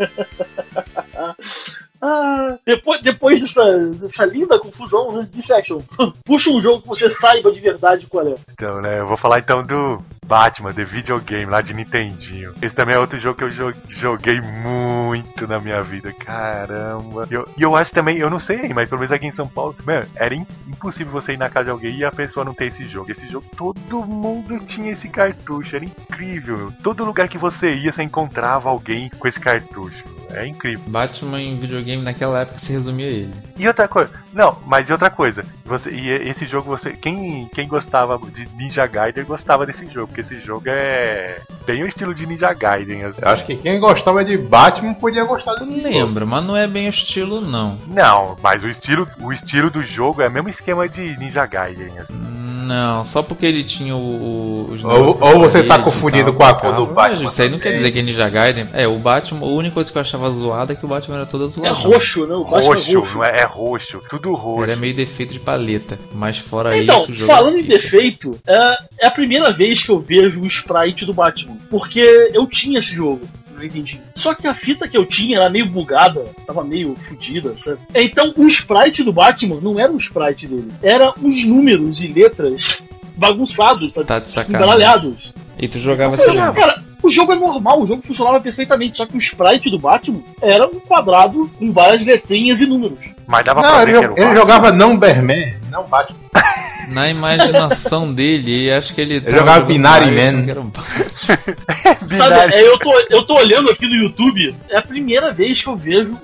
Ah, depois dessa linda confusão, né? Dissection. Puxa um jogo que você saiba de verdade qual é. Então, né, eu vou falar então do Batman, The Videogame, lá de Nintendinho. Esse também é outro jogo que eu joguei muito na minha vida, caramba. E eu acho também, eu não sei, mas pelo menos aqui em São Paulo, mano, era impossível você ir na casa de alguém e a pessoa não ter esse jogo. Esse jogo, todo mundo tinha esse cartucho, era incrível, meu. Todo lugar que você ia, você encontrava alguém com esse cartucho. É incrível. Batman em videogame naquela época se resumia a ele. E outra coisa, não, mas e outra coisa, esse jogo, quem gostava de Ninja Gaiden gostava desse jogo, porque esse jogo é bem o estilo de Ninja Gaiden. Assim. Eu acho que quem gostava de Batman podia gostar desse jogo. Lembra, mas não é bem o estilo, não. Não, mas o estilo do jogo é o mesmo esquema de Ninja Gaiden. Assim. Não, só porque ele tinha os ou você tá confundindo com a cor do Batman. Isso aí não quer dizer que é Ninja Gaiden. É, o Batman, a única coisa que eu achava zoada é que o Batman era todo zoado. É roxo, né? O Batman roxo, é roxo. não é roxo, tudo roxo. Era meio defeito de paleta, mas fora então, isso... o jogo falando em fica. defeito, é a primeira vez que eu vejo o sprite do Batman. Porque eu tinha esse jogo. Não entendi. Só que a fita que eu tinha era meio bugada, tava meio fodida, sabe? Então o sprite do Batman não era o sprite dele, era os números e letras bagunçados, sabe? Tá de sacanagem. Embaralhados. E tu jogava esse jogo? Cara, o jogo é normal, o jogo funcionava perfeitamente, só que o sprite do Batman era um quadrado com várias letrinhas e números. Mas dava Não, pra ver que era o ele Batman. jogava Numberman, não Batman. Na imaginação dele, acho que ele jogava Binary Man. Sabe, eu tô olhando aqui no YouTube, é a primeira vez que eu vejo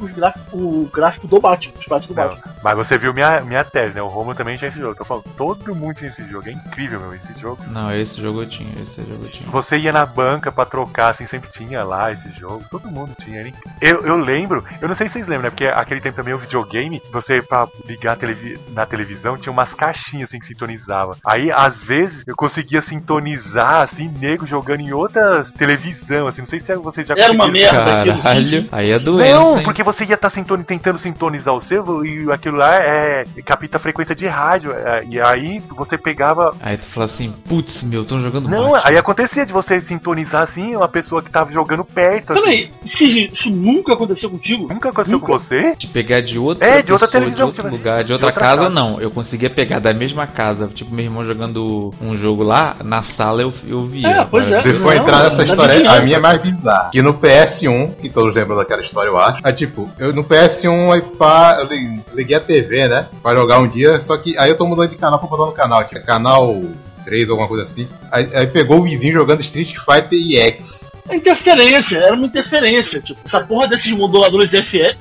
o gráfico do Batman, os sprite do Não, Batman. mas você viu minha tese, né? O Romulo também tinha esse jogo. Tô falando, todo mundo tinha esse jogo. É incrível, meu, esse jogo. Não, esse jogo eu tinha, Você ia na banca pra trocar, assim, sempre tinha lá esse jogo. Todo mundo tinha. Eu lembro, eu não sei se vocês lembram, né? Porque aquele tempo também o videogame, você pra ligar na televisão, tinha umas caixinhas assim que sintonizava. Aí, às vezes, eu conseguia sintonizar, assim, nego jogando em outras televisão, assim. Não sei se vocês já Era uma merda aquilo. Caralho, aí é doença, Não, hein? porque você ia estar tentando sintonizar o seu e aquilo lá capta a frequência de rádio. E aí você pegava. Aí tu fala assim, putz, meu, tão jogando Não, Batman. aí acontecia de você sintonizar assim uma pessoa que tava jogando perto. Assim. Peraí, isso nunca aconteceu contigo? Nunca aconteceu com você? De pegar de outra de outra pessoa, televisão, de outro tipo, lugar, de outra casa, não. Eu conseguia pegar da mesma casa. Tipo, meu irmão jogando um jogo lá, na sala eu via. Pois é. Se for Não, entrar nessa da história, vizinhança. a minha é mais bizarra. Que no PS1, que todos lembram daquela história, eu acho. É tipo, eu no PS1 eu liguei a TV, né? Pra jogar um dia, só que aí eu tô mudando de canal pra botar no canal aqui. Canal 3 ou alguma coisa assim. Aí pegou o vizinho jogando Street Fighter EX. Interferência, era uma interferência. Tipo, essa porra desses moduladores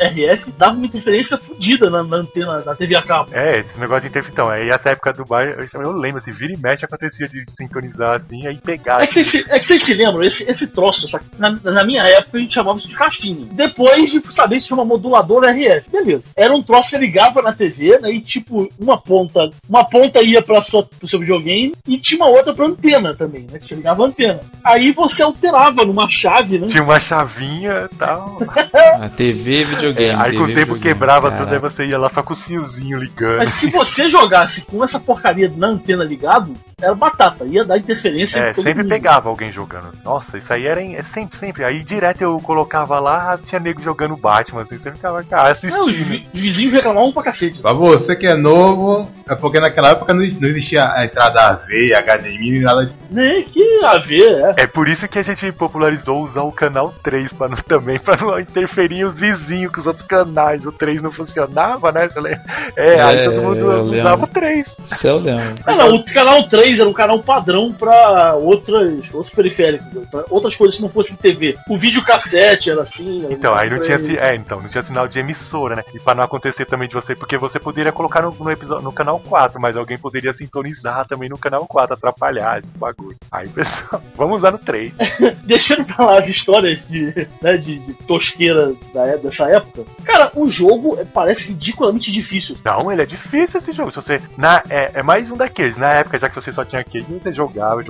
RF dava uma interferência fodida na antena, na TV a cabo. Esse negócio de interferência. Então, aí essa época do bar, eu lembro, assim, vira e mexe acontecia de sintonizar assim, aí pegar. É que vocês se lembram, esse troço, na minha época a gente chamava isso de caixinha. Depois de saber se chama modulador RF, beleza. Era um troço que você ligava na TV, né, e tipo, uma ponta ia pro seu videogame e tinha uma outra pra antena também, né, que você ligava a antena. Aí você alterava numa chave, né? Tinha uma chavinha e tal. A TV videogame. Aí com o tempo videogame, quebrava cara. tudo, aí você ia lá só com o fiozinho ligando. Mas se você jogasse com essa porcaria na antena ligado, era batata, ia dar interferência em todo sempre mundo. pegava alguém jogando. Nossa, isso aí era sempre. Aí direto eu colocava lá, tinha nego jogando Batman, assim, sempre ficava assistindo. Os vizinhos reclamavam pra cacete. Pra você que é novo, é porque naquela época não existia a entrada AV, HDMI, nem nada de... Nem que a ver, É por isso que a gente popularizou usar o canal 3 pra não interferir os vizinhos com os outros canais. O 3 não funcionava, né? Você lembra? Aí todo mundo usava o 3. Isso eu lembro. Não, o canal 3 3 era um canal padrão pra outros periféricos, pra outras coisas que não fossem TV. O videocassete era assim. Então, aí não tinha sinal de emissora, né? E pra não acontecer também de você, porque você poderia colocar no canal 4, mas alguém poderia sintonizar também no canal 4, atrapalhar esse bagulho. Aí, pessoal, vamos usar no 3. Deixando pra lá as histórias de tosqueira dessa época, cara, o jogo parece ridiculamente difícil. Não, ele é difícil esse jogo. Se você. É mais um daqueles. Na época, já que você só tinha case, você jogava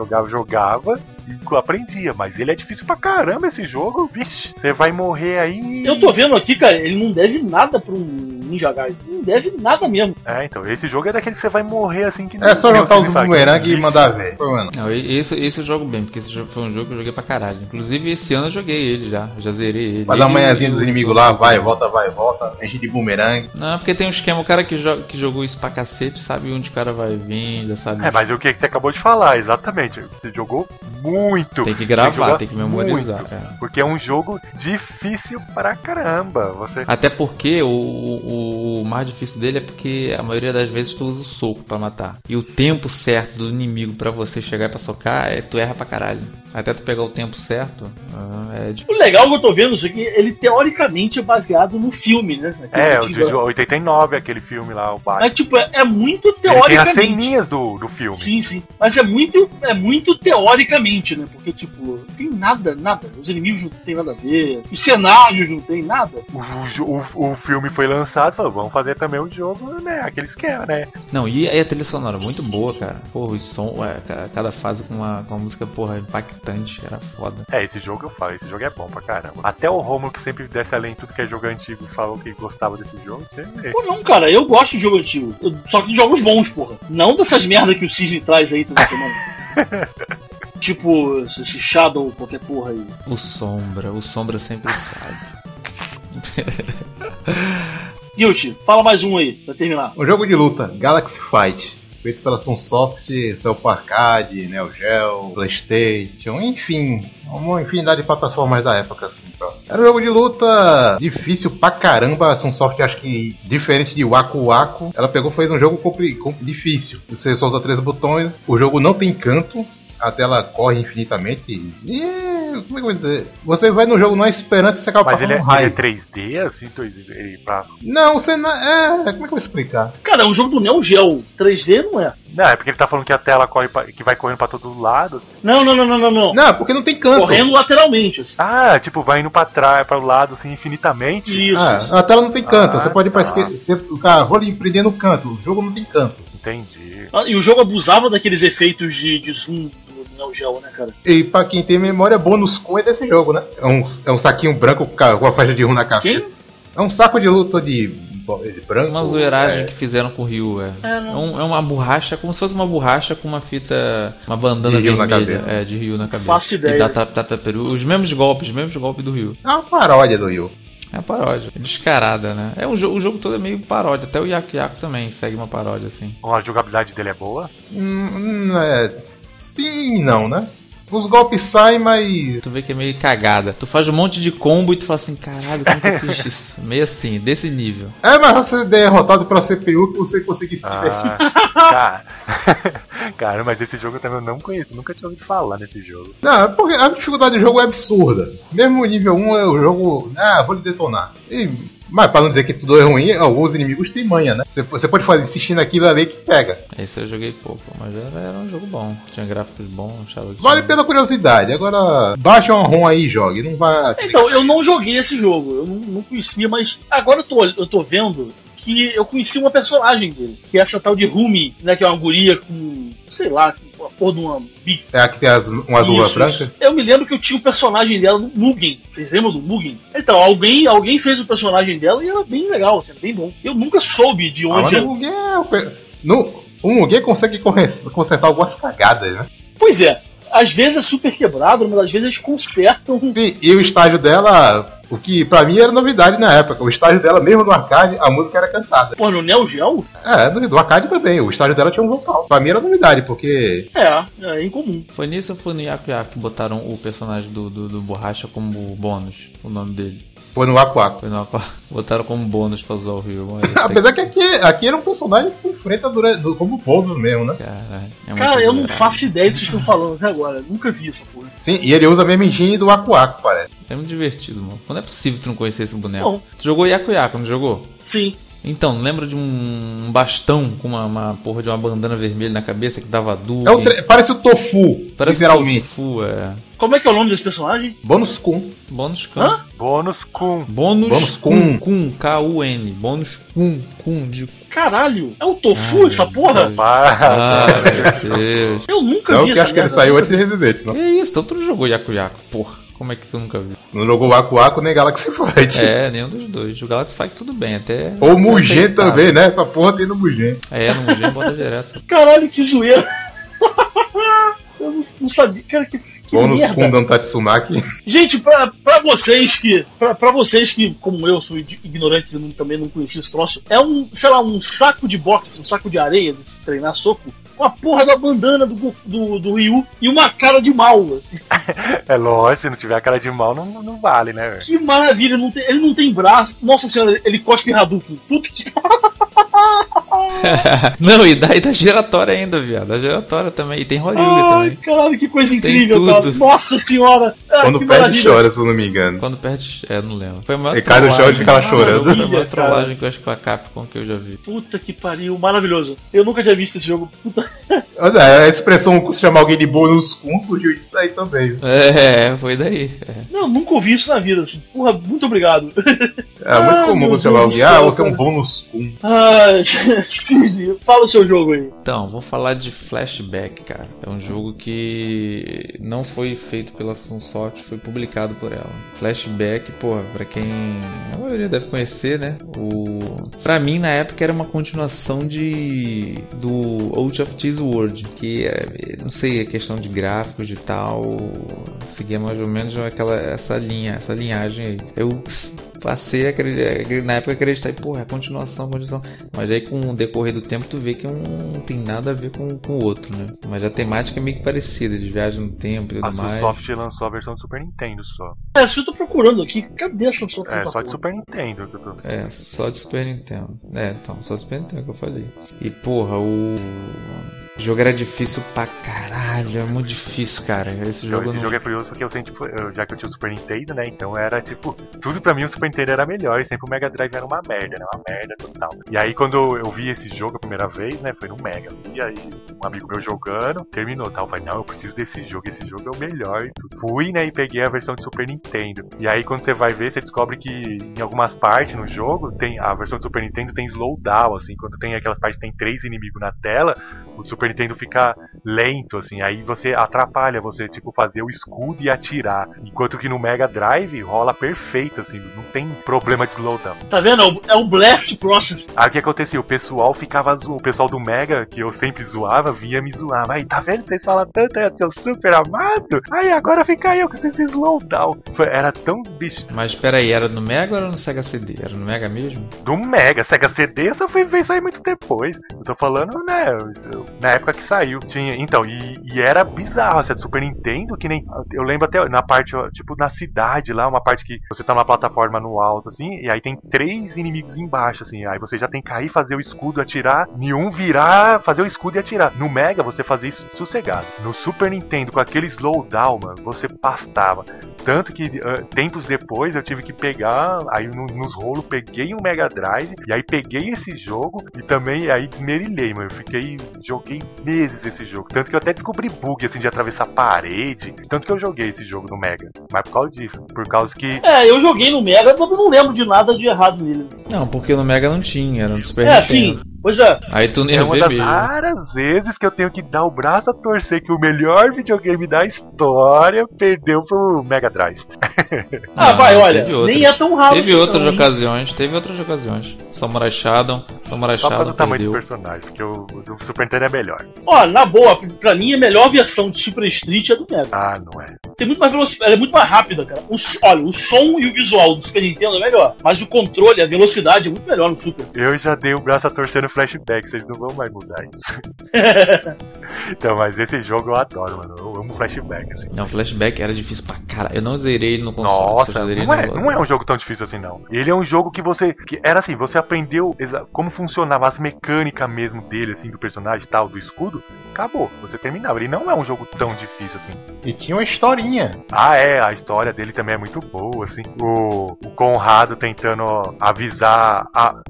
e aprendia. Mas ele é difícil pra caramba esse jogo, vixe. Você vai morrer aí. Eu tô vendo aqui, cara, ele não deve nada pra um Ninja Gaiden. Não deve nada mesmo. Então, esse jogo é daquele que você vai morrer assim que é só juntar os bumerangue e mandar ver. Não, esse eu jogo bem, porque esse jogo foi um jogo que eu joguei pra caralho. Inclusive, esse ano eu joguei ele já zerei ele. Vai dar uma manhãzinha dos inimigos lá, vai, volta, enche de bumerangue. Não, porque tem um esquema, o cara que jogou isso pra cacete sabe onde o cara vai vir, já sabe. Mas o que você acabou de falar, exatamente. Você jogou muito. Tem que gravar, tem que memorizar, muito, cara. Porque é um jogo difícil pra caramba. Até porque o mais difícil dele é porque a maioria das vezes tu usa o soco pra matar. E o tempo certo do inimigo pra você chegar e pra socar, tu erra pra caralho. Até tu pegar o tempo certo, é difícil. O legal que eu tô vendo é que ele teoricamente é baseado no filme, né? O de 89, aquele filme lá, o Batman. Mas, tipo, é muito teoricamente. Tem as ceninhas do filme. Sim. Mas é muito teoricamente, né? Porque, tipo, não tem nada. Os inimigos não tem nada a ver, os cenários não tem nada. O filme foi lançado, falou, vamos fazer também o jogo, né? Aquele esquema, né? Não, e aí a trilha sonora muito boa, cara. Porra, o som, cada fase com uma música, porra, impactante, era foda. Esse jogo eu falo, esse jogo é bom pra caramba. Até o Romulo, que sempre desce além de tudo que é jogo antigo, falou que gostava desse jogo, você vê. Pô, não, cara, eu gosto de jogo antigo. Só que de jogos bons, porra. Não dessas merdas que o Cisne traz aí toda semana. Tipo, esse Shadow, qualquer porra aí. O Sombra sempre sabe. Guilty, fala mais um aí, pra terminar. Um jogo de luta, Galaxy Fight. Feito pela Sunsoft, Cell Arcade, Neo Geo, PlayStation, enfim, uma infinidade de plataformas da época, assim. Era um jogo de luta difícil pra caramba. A Sunsoft, acho que diferente de Waku Waku, ela fez um jogo difícil. Você só usa 3 botões, o jogo não tem canto, a tela corre infinitamente e... Como é que eu vou dizer? Você vai no jogo numa esperança e você acaba passando um raio. Mas ele é 3D, assim? Não, você não... como é que eu vou explicar? Cara, é um jogo do Neo Geo. 3D não é. Não, é porque ele tá falando que a tela que vai correndo pra todos os lados. Não. Não, porque não tem canto. Correndo lateralmente. Assim. Tipo, vai indo pra trás, para o lado, assim, infinitamente. Isso. A tela não tem canto. Você pode ir pra esquerda. Vou ali prender no canto. O jogo não tem canto. Entendi. E o jogo abusava daqueles efeitos de zoom do Neo Geo, né, cara? E pra quem tem memória, bônus com é desse jogo, né? É um saquinho branco com a faixa de rum na cabeça. Quem? É um saco de luta de branco. Uma zoeiragem que fizeram com o Ryu, É uma borracha, como se fosse uma borracha com uma fita, uma bandana de Ryu vermelha, na cabeça. De Ryu na cabeça. Faço ideia. E dá Peru. Os mesmos golpes do Ryu. É uma paródia do Ryu. É uma paródia, descarada, né? O jogo todo é meio paródia, até o Yaku Yaku também segue uma paródia, assim. A jogabilidade dele é boa? Sim e não, né? Os golpes saem, mas... Tu vê que é meio cagada. Tu faz um monte de combo e tu fala assim, caralho, como que eu fiz isso? Meio assim, desse nível. Mas você é derrotado pela CPU que você conseguir se divertir. Cara, mas esse jogo eu também não conheço, nunca tinha ouvido falar nesse jogo. Não, porque a dificuldade do jogo é absurda. Mesmo o nível 1 é o jogo... vou lhe detonar. Mas pra não dizer que tudo é ruim, alguns inimigos têm manha, né? Você pode fazer insistir naquilo ali que pega. Esse eu joguei pouco, mas era um jogo bom. Tinha gráficos bons, achava que vale pela curiosidade. Agora, baixa uma ROM aí e jogue. Não vai... Então, eu não joguei esse jogo. Eu não conhecia, mas agora eu tô vendo que eu conheci uma personagem dele. Que é essa tal de Rumi, né? Que é uma guria com... sei lá, com a porra de uma bica. É a que tem uma luvas brancas? Eu me lembro que eu tinha o personagem dela no Mugen. Vocês lembram do Mugen? Então, alguém fez o personagem dela e era bem legal, assim, bem bom. Eu nunca soube de onde... O Mugen consegue consertar algumas cagadas, né? Pois é. Às vezes é super quebrado, mas às vezes eles consertam. Sim, e o estágio dela, o que pra mim era novidade na época. O estágio dela, mesmo no arcade, a música era cantada. Pô, no Neo Geo? No arcade também. O estágio dela tinha um vocal. Pra mim era novidade, porque... É incomum. Foi nisso ou foi no Yaku Yaku que botaram o personagem do Borracha como bônus, o nome dele? Foi no Aku Aku. Foi não, botaram como bônus pra usar o Ryu. Apesar que aqui era um personagem que se enfrenta como boss mesmo, né? Caralho, Cara, eu não faço ideia do que vocês estão falando até agora. Nunca vi essa porra. Sim, e ele usa a mesma engine do Aku Aku, parece. É muito divertido, mano. Não é possível tu não conhecer esse boneco. Não. Tu jogou Yaku Yaku, não jogou? Sim. Então, lembra de um bastão com uma porra de uma bandana vermelha na cabeça que dava duro? Parece o Tofu, Parece literalmente. Tofu, é. Como é que é o nome desse personagem? Bônus Kun. Bônus Kun. Hã? Bônus Kun. Bônus Kun. Kun. K-U-N. Bônus Kun. Kun de... Caralho, é o Tofu essa porra? Ah, meu Deus. Eu nunca Não, vi que essa acho que ele merda. saiu antes de Resident, não. Que isso? Então tu não jogou Yaku Yaku, porra. Como é que tu nunca viu? Não jogou Aku Aku nem Galaxy Fight. É, nenhum dos dois. O Galaxy Fight tudo bem, até... Ou Mugen aceitável. também, né? Essa porra tem no Mugen. É, no Mugen bota direto. Caralho, que zoeira. Eu não sabia. Cara, que Bônus merda. Kun Dan Tatsunaki. Gente, pra vocês que, como eu, sou ignorante e também não conhecia esse troço, é um saco de boxe, um saco de areia de treinar soco, com a porra da bandana do Ryu e uma cara de mal. É lógico, se não tiver a cara de mal, não vale, né, velho? Que maravilha, ele não tem braço. Nossa senhora, ele cospe Hadouken. Puta que... Não, e da giratória ainda, viado. Da giratória também. E tem Horyuga Ai, também. caralho, que coisa Tem incrível, tudo. cara. Nossa senhora. Quando que perde, maravilha. chora, se eu não me engano. Quando perde... não lembro. Foi a maior Ele cai no chão e fica lá chorando. Foi a maior Cara. trollagem que eu acho que foi a Capcom que eu já vi. Puta que pariu, maravilhoso. Eu nunca tinha visto esse jogo. Puta... Olha, a expressão se chamar alguém de Bônus Kun surgiu disso aí também. Foi daí. Não, nunca ouvi isso na vida. Assim. Porra, muito obrigado. É muito comum meu você chamar Deus do alguém, céu, você é um cara. Bônus Kun. Ai, Cid, fala o seu jogo aí. Então, vou falar de Flashback, cara. É um jogo que não foi feito pela Sunsoft, foi publicado por ela. Flashback, porra, pra quem a maioria deve conhecer, né? Pra mim, na época, era uma continuação do Out of This World, que não sei, a questão de gráficos e tal, seguia mais ou menos essa linhagem aí. Eu passei na época a acreditar, porra, é continuação, mas aí com o decorrer do tempo tu vê que não tem nada a ver com o outro, né? Mas a temática é meio que parecida, de viagem no tempo e A tudo mais. Sunsoft lançou a versão do Super Nintendo só. Isso eu tô procurando aqui. Cadê essa sua É, só de Super Nintendo que eu tô. É, só de Super Nintendo. Então, só de Super Nintendo que eu falei. E porra, o jogo era difícil pra caralho, é muito difícil, cara. Esse jogo é curioso porque eu sempre, já que eu tinha o Super Nintendo, né? Então era tipo, tudo pra mim o Super Nintendo era melhor e sempre o Mega Drive era uma merda, né? Uma merda total. E aí quando eu vi esse jogo a primeira vez, né? Foi no Mega. E aí um amigo meu jogando, terminou, tal. Eu falei, não, eu preciso desse jogo, esse jogo é o melhor. E tudo. Fui, né? E peguei a versão de Super Nintendo. E aí quando você vai ver, você descobre que em algumas partes no jogo, a versão do Super Nintendo tem slowdown, assim. Quando tem aquelas partes que tem 3 inimigos na tela, o Super Nintendo fica lento, assim. Aí você atrapalha você, tipo, fazer o escudo e atirar. Enquanto que no Mega Drive rola perfeito, assim. Não tem problema de slowdown. Tá vendo? É o Blast Process. Aí o que acontecia? O pessoal ficava zoando. O pessoal do Mega, que eu sempre zoava, vinha me zoar. Mas tá vendo? Vocês falam tanto, é seu super amado? Aí agora fica eu com esse slowdown. Era tão os bichos. Mas peraí, era no Mega ou era no Sega CD? Era no Mega mesmo? Do Mega, Sega CD eu só fui ver sair muito depois. Eu tô falando, né? Na época que saiu. Tinha. Então, e era bizarro. Assim, do Super Nintendo, que nem. Eu lembro até na parte, tipo, na cidade lá, uma parte que você tá numa plataforma no alto, assim, e aí tem 3 inimigos embaixo, assim. Aí você já tem que cair, fazer o escudo, atirar. Nenhum virar, fazer o escudo e atirar. No Mega, você fazia isso sossegado. No Super Nintendo, com aquele slowdown, mano, você pastava. Tanto que tempos depois eu tive que pegar, aí nos rolos peguei um Mega Drive, e aí peguei esse jogo e também aí desmerilhei, mano. Joguei meses esse jogo. Tanto que eu até descobri bug, assim, de atravessar parede. Tanto que eu joguei esse jogo no Mega. Mas por causa disso. Por causa que... Eu joguei no Mega, mas eu não lembro de nada de errado nele. Não, porque no Mega não tinha, era no Super Nintendo. Sim. Pois é. Aí tu nem É ia uma ver das mesmo. raras vezes que eu tenho que dar o braço a torcer que o melhor videogame da história perdeu pro Mega Drive. Vai, olha, teve outras. nem é tão raro Teve assim, outras não, hein? ocasiões. Samurai Shadow Só pelo tamanho dos perdeu. personagens, porque o do Super Nintendo é melhor. Ó, na boa, pra mim a melhor versão de Super Street é do Mega. Ah, não é. Tem muito mais velocidade, ela é muito mais rápida, cara. Olha, o som e o visual do Super Nintendo é melhor, mas o controle, a velocidade é muito melhor no Super. Eu já dei o braço a torcer no Flashback, vocês não vão mais mudar isso. Então, mas esse jogo eu adoro, mano. amo flashback, assim. Não, Flashback era difícil pra caralho. Eu não zerei ele no console. Nossa, não é um jogo tão difícil assim, não. Ele é um jogo que era assim, você aprendeu como funcionava as mecânicas mesmo dele, assim, do personagem e tal, do escudo, acabou, você terminava. Ele não é um jogo tão difícil assim. E tinha uma historinha. A história dele também é muito boa, assim. O Conrado tentando avisar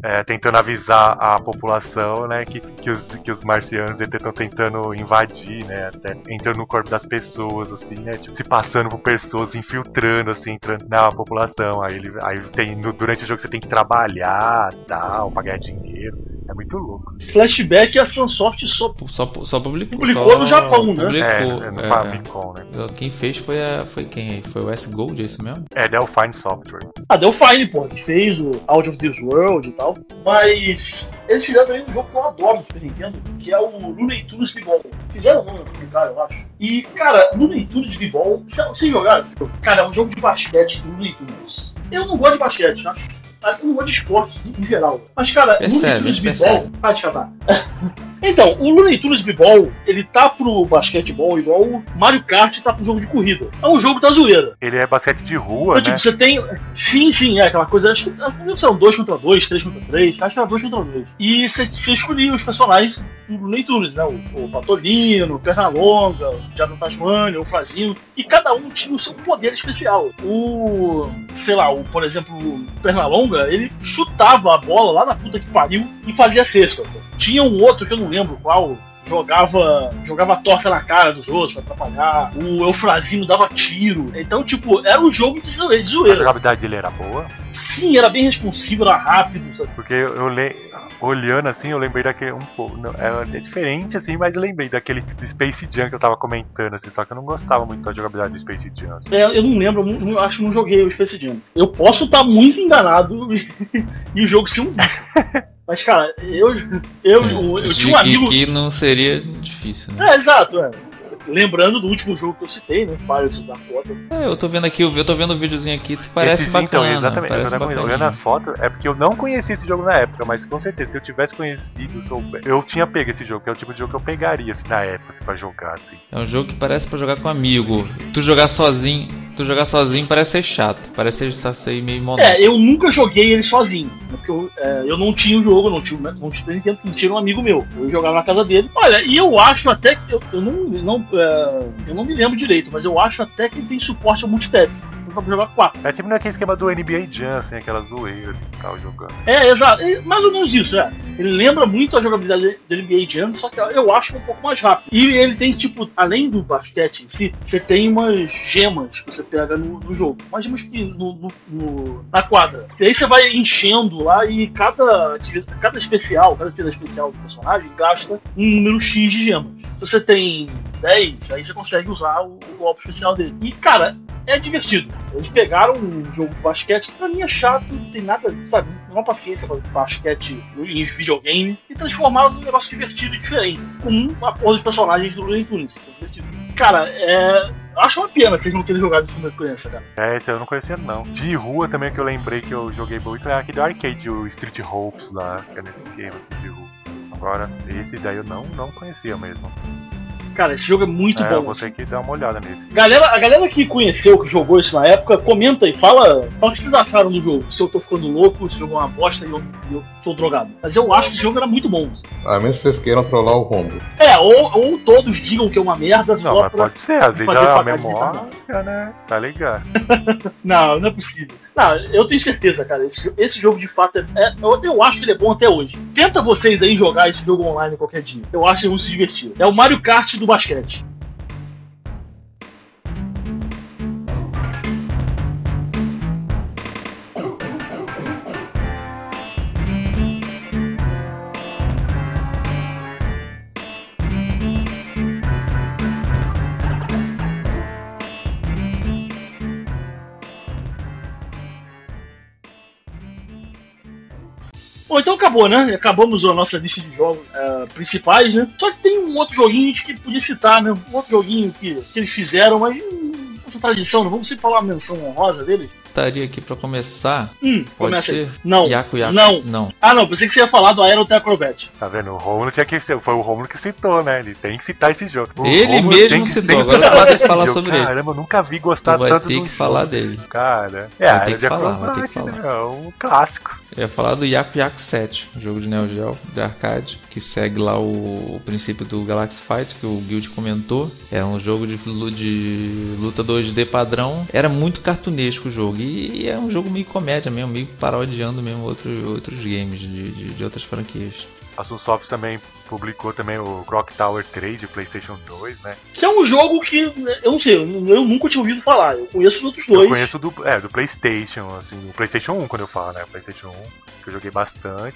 a população, né, que os marcianos estão tentando invadir, né, até entrando no corpo das pessoas, assim, né, tipo, se passando por pessoas, infiltrando, assim, entrando na população. Durante o jogo você tem que trabalhar, tal, pra ganhar dinheiro. É muito louco. Flashback a Sunsoft só publicou no Japão, né? No Famicom, né? Quem fez foi quem aí? Foi o S-Gold, é isso mesmo? É Delphine Software. Delphine, pô, que fez o Out of This World e tal. Mas eles fizeram também um jogo que eu adoro no Super Nintendo, que é o Looney Tunes B-Ball. Fizeram um comentário, eu acho. E, cara, Looney Tunes B-Ball, vocês jogaram? Cara, é um jogo de basquete do Looney Tunes. Eu não gosto de basquete, tá? Eu não gosto de esportes em geral. Mas, cara, Looney Tunes B-Ball... Então, o Looney Tunes B-Ball, ele tá pro basquetebol igual o Mario Kart tá pro jogo de corrida. É um jogo da zoeira. Ele é basquete de rua, então, né? Tipo, você tem... Sim, é aquela coisa... Acho que são 2 contra 2, 3 contra 3. Acho que era 2 contra 2. E você escolhia os personagens do Looney Tunes, né? O Patolino, o Pernalonga, o Diabo Tasmania, o Flazinho. E cada um tinha o seu poder especial. Por exemplo, o Pernalonga, ele chutava a bola lá na puta que pariu e fazia cesta. Tinha um outro que eu não lembro qual, jogava torta na cara dos outros pra atrapalhar. O Eufrasinho dava tiro. Então, tipo, era um jogo de zoeira. A jogabilidade dele era boa? Sim, era bem responsivo, era rápido, sabe? Porque olhando assim, eu lembrei daquele um pouco. É diferente assim, mas eu lembrei daquele Space Jam que eu tava comentando, assim, só que eu não gostava muito da jogabilidade do Space Jam. Assim. Eu não lembro, acho que não joguei o Space Jam. Eu posso estar muito enganado e o jogo ser um bicho. Mas, cara, eu tinha um amigo. Que não seria difícil, né? Exato, Lembrando do último jogo que eu citei, né? Pirates da Foto. Eu tô vendo o videozinho aqui, parece bacana. Então, exatamente. Olhando as fotos, é porque eu não conheci esse jogo na época, mas com certeza, se eu tivesse conhecido, eu tinha pego esse jogo, que é o tipo de jogo que eu pegaria, assim, na época, assim, pra jogar, assim. É um jogo que parece pra jogar com amigo. Tu jogar sozinho parece ser chato, parece ser meio monótono. Eu nunca joguei ele sozinho, porque eu não tinha o jogo, não tinha um amigo meu. Eu jogava na casa dele. Olha, e eu acho até que eu não me lembro direito, mas eu acho até que ele tem suporte ao multitap. Pra jogar 4. É tipo naquele esquema do NBA Jam, assim, aquela zoeira que tava jogando. Exato. Mais ou menos isso, Ele lembra muito a jogabilidade do NBA Jam, só que eu acho um pouco mais rápido. E ele tem, tipo, além do basquete em si, você tem umas gemas que você pega no jogo. Umas gemas que na quadra. E aí você vai enchendo lá e cada atividade especial do personagem gasta um número X de gemas. Se você tem 10, aí você consegue usar o golpe especial dele. E, cara, é divertido. Eles pegaram um jogo de basquete que pra mim é chato, não tem nada, sabe? Não há paciência pra basquete em videogame e transformaram num negócio divertido e diferente. Com a porra dos personagens do Looney Tunes. Cara, acho uma pena vocês não terem jogado isso quando criança, cara. Esse eu não conhecia, não. De rua também que eu lembrei que eu joguei muito é aquele arcade, o Street Hopes lá, que é nesse esquema assim, de rua. Agora, esse daí eu não conhecia mesmo. Cara, esse jogo é muito bom. Eu vou ter que dar uma olhada nele. A galera que conheceu, que jogou isso na época, comenta e fala o que vocês acharam do jogo. Se eu tô ficando louco, se o jogo é uma bosta e eu sou drogado. Mas eu acho que esse jogo era muito bom. A menos que vocês queiram trollar o Romulo. Ou todos digam que é uma merda. Não, só mas pra pode ser, às vezes fazer a memória, né? Tá ligado. Não é possível. Não, eu tenho certeza, cara. Esse jogo de fato eu acho que ele é bom até hoje. Tenta vocês aí jogar esse jogo online qualquer dia. Eu acho que eles vão se divertir. É o Mario Kart do basquete. Bom, então acabou, né? Acabamos a nossa lista de jogos principais, né? Só que tem um outro joguinho que podia citar, né? Um outro joguinho que eles fizeram, mas essa tradição, não vamos sempre falar a menção honrosa deles. estaria aqui pra começar. Pode começa ser? aí. Não. Yaku. Não. Ah, não, pensei que você ia falar do Aero Acrobat. Tá vendo? O Romulo tinha que ser. Foi o Romulo que citou, né? Ele tem que citar esse jogo. Ele mesmo citou, agora tu vai ter que falar sobre ele. Caramba, eu nunca vi gostar Tu vai tanto ter do que jogo. falar dele. Cara, Vai ter que de falar, Acrobat, vai ter que né? falar. É um clássico. Eu ia falar do Yaku 7, um jogo de Neo Geo, de arcade, que segue lá o princípio do Galaxy Fight, que o Guild comentou. Era um jogo de luta 2D padrão. Era muito cartunesco o jogo. E é um jogo meio comédia mesmo, meio parodiando mesmo outros games de outras franquias. A Sunsoft também publicou também o Clock Tower 3 de PlayStation 2, né? Que é um jogo que, eu não sei, eu nunca tinha ouvido falar. Eu conheço os outros dois. Eu conheço do PlayStation, assim, o PlayStation 1 quando eu falo, né? O PlayStation 1, que eu joguei bastante.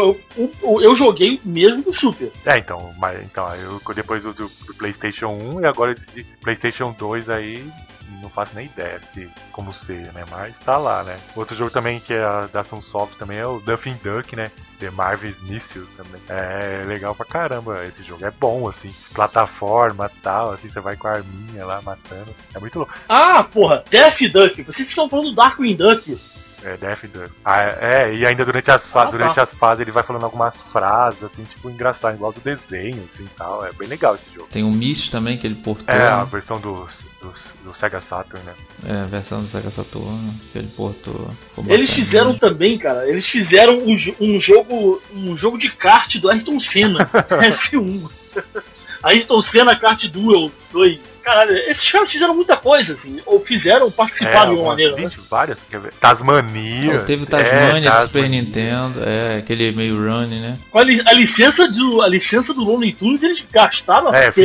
Eu joguei mesmo do Super. Então, eu depois do PlayStation 1 e agora de PlayStation 2 aí, não faço nem ideia de como ser, né? Mas tá lá, né? Outro jogo também que é da Sunsoft também é o Daffy Duck, né? The Marvel's Missiles também. É legal pra caramba esse jogo. É bom, assim. Plataforma e tal, assim, você vai com a arminha lá matando. É muito louco. Ah, porra, Daffy Duck. Vocês estão falando do Darkwing Duck. É, Daffy Duck. E ainda durante as fases ele vai falando algumas frases, assim, tipo, engraçado, igual do desenho, assim, tal. É bem legal esse jogo. Tem o Myst também, que ele portou. A versão do Sega Saturn, né? A versão do Sega Saturn, que ele portou. Eles fizeram também, cara, eles fizeram um jogo de kart do Ayrton Senna, S1. Ayrton Senna Kart Duel 2. Caralho, esses caras fizeram muita coisa, assim. Ou participaram de uma maneira, né? Várias, quer ver? Tasmania. Teve Tasmania do Super Nintendo, aquele meio run, né? Com a licença do Looney Tunes, eles gastaram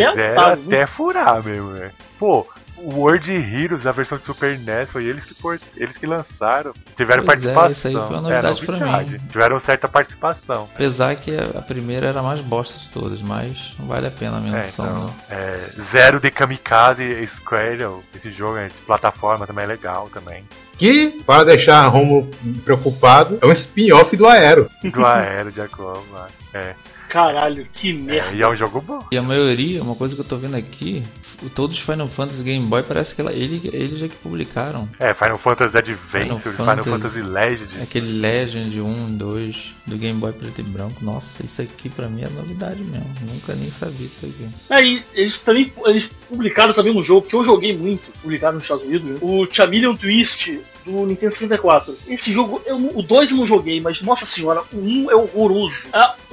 até furar mesmo, né? Pô, o World Heroes, a versão de Super NES, foi eles que lançaram. Tiveram participação. Isso aí foi uma novidade pra mim. Tiveram certa participação. Apesar que a primeira era a mais bosta de todas, mas não vale a pena a menção. Zero de Kamikaze Squirrel, esse jogo de plataforma também é legal também. Que, para deixar Romulo preocupado, é um spin-off do Aero. Do Aero, de Acloma. Caralho, que merda. E é um jogo bom. E a maioria, uma coisa que eu tô vendo aqui, todos os Final Fantasy Game Boy parece que eles já que publicaram. Final Fantasy Adventure, Final Fantasy Legends. Aquele Legend 1, 2 do Game Boy preto e branco. Nossa, isso aqui pra mim é novidade mesmo. Nunca nem sabia disso aqui. Eles publicaram também um jogo que eu joguei muito, publicado nos Estados Unidos, né? O Chameleon Twist do Nintendo 64. Esse jogo, o 2 eu não joguei, mas nossa senhora, o 1 é horroroso.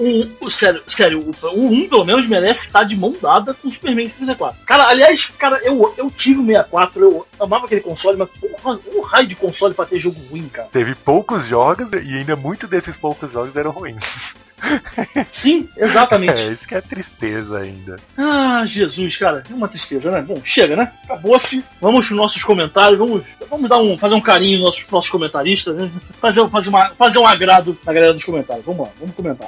Sério, o 1 pelo menos merece estar de mão dada com o Superman 64. Cara, aliás, eu tive o 64, eu amava aquele console, mas porra, um raio de console pra ter jogo ruim, cara. Teve poucos jogos e ainda muitos desses poucos jogos eram ruins. Sim, exatamente. Isso que é tristeza ainda. Ah, Jesus, cara, é uma tristeza, né? Bom, chega, né? Acabou-se. Vamos pros nossos comentários, vamos fazer um carinho nos nossos comentaristas, né? Fazer um agrado na galera dos comentários. Vamos lá, vamos comentar.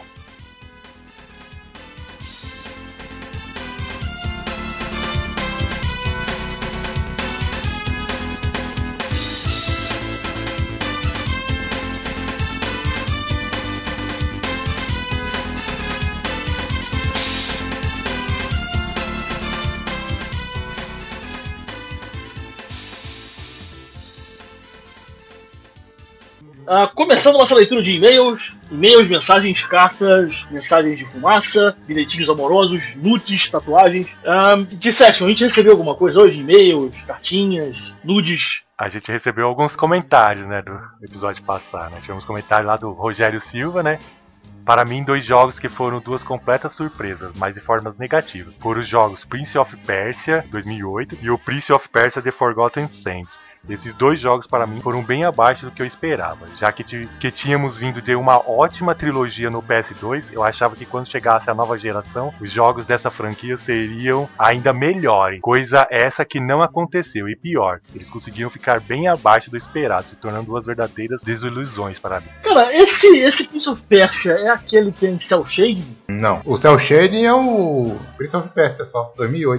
Começando nossa leitura de e-mails, mensagens, cartas, mensagens de fumaça, bilhetinhos amorosos, nudes, tatuagens. Dissection, a gente recebeu alguma coisa hoje? E-mails, cartinhas, nudes? A gente recebeu alguns comentários, né, do episódio passado, né? Tivemos comentário lá do Rogério Silva, né? Para mim, 2 jogos que foram 2 completas surpresas, mas de formas negativas. Foram os jogos Prince of Persia, 2008, e o Prince of Persia The Forgotten Sands. Esses 2 jogos para mim foram bem abaixo do que eu esperava, já que tínhamos vindo de uma ótima trilogia no PS2, eu achava que quando chegasse a nova geração, os jogos dessa franquia seriam ainda melhores, coisa essa que não aconteceu, e pior, eles conseguiram ficar bem abaixo do esperado, se tornando 2 verdadeiras desilusões para mim. Cara, esse Prince of Persia é aquele que tem Cell Shading? Não, o Cell Shading é o Prince of Persia só, 2008.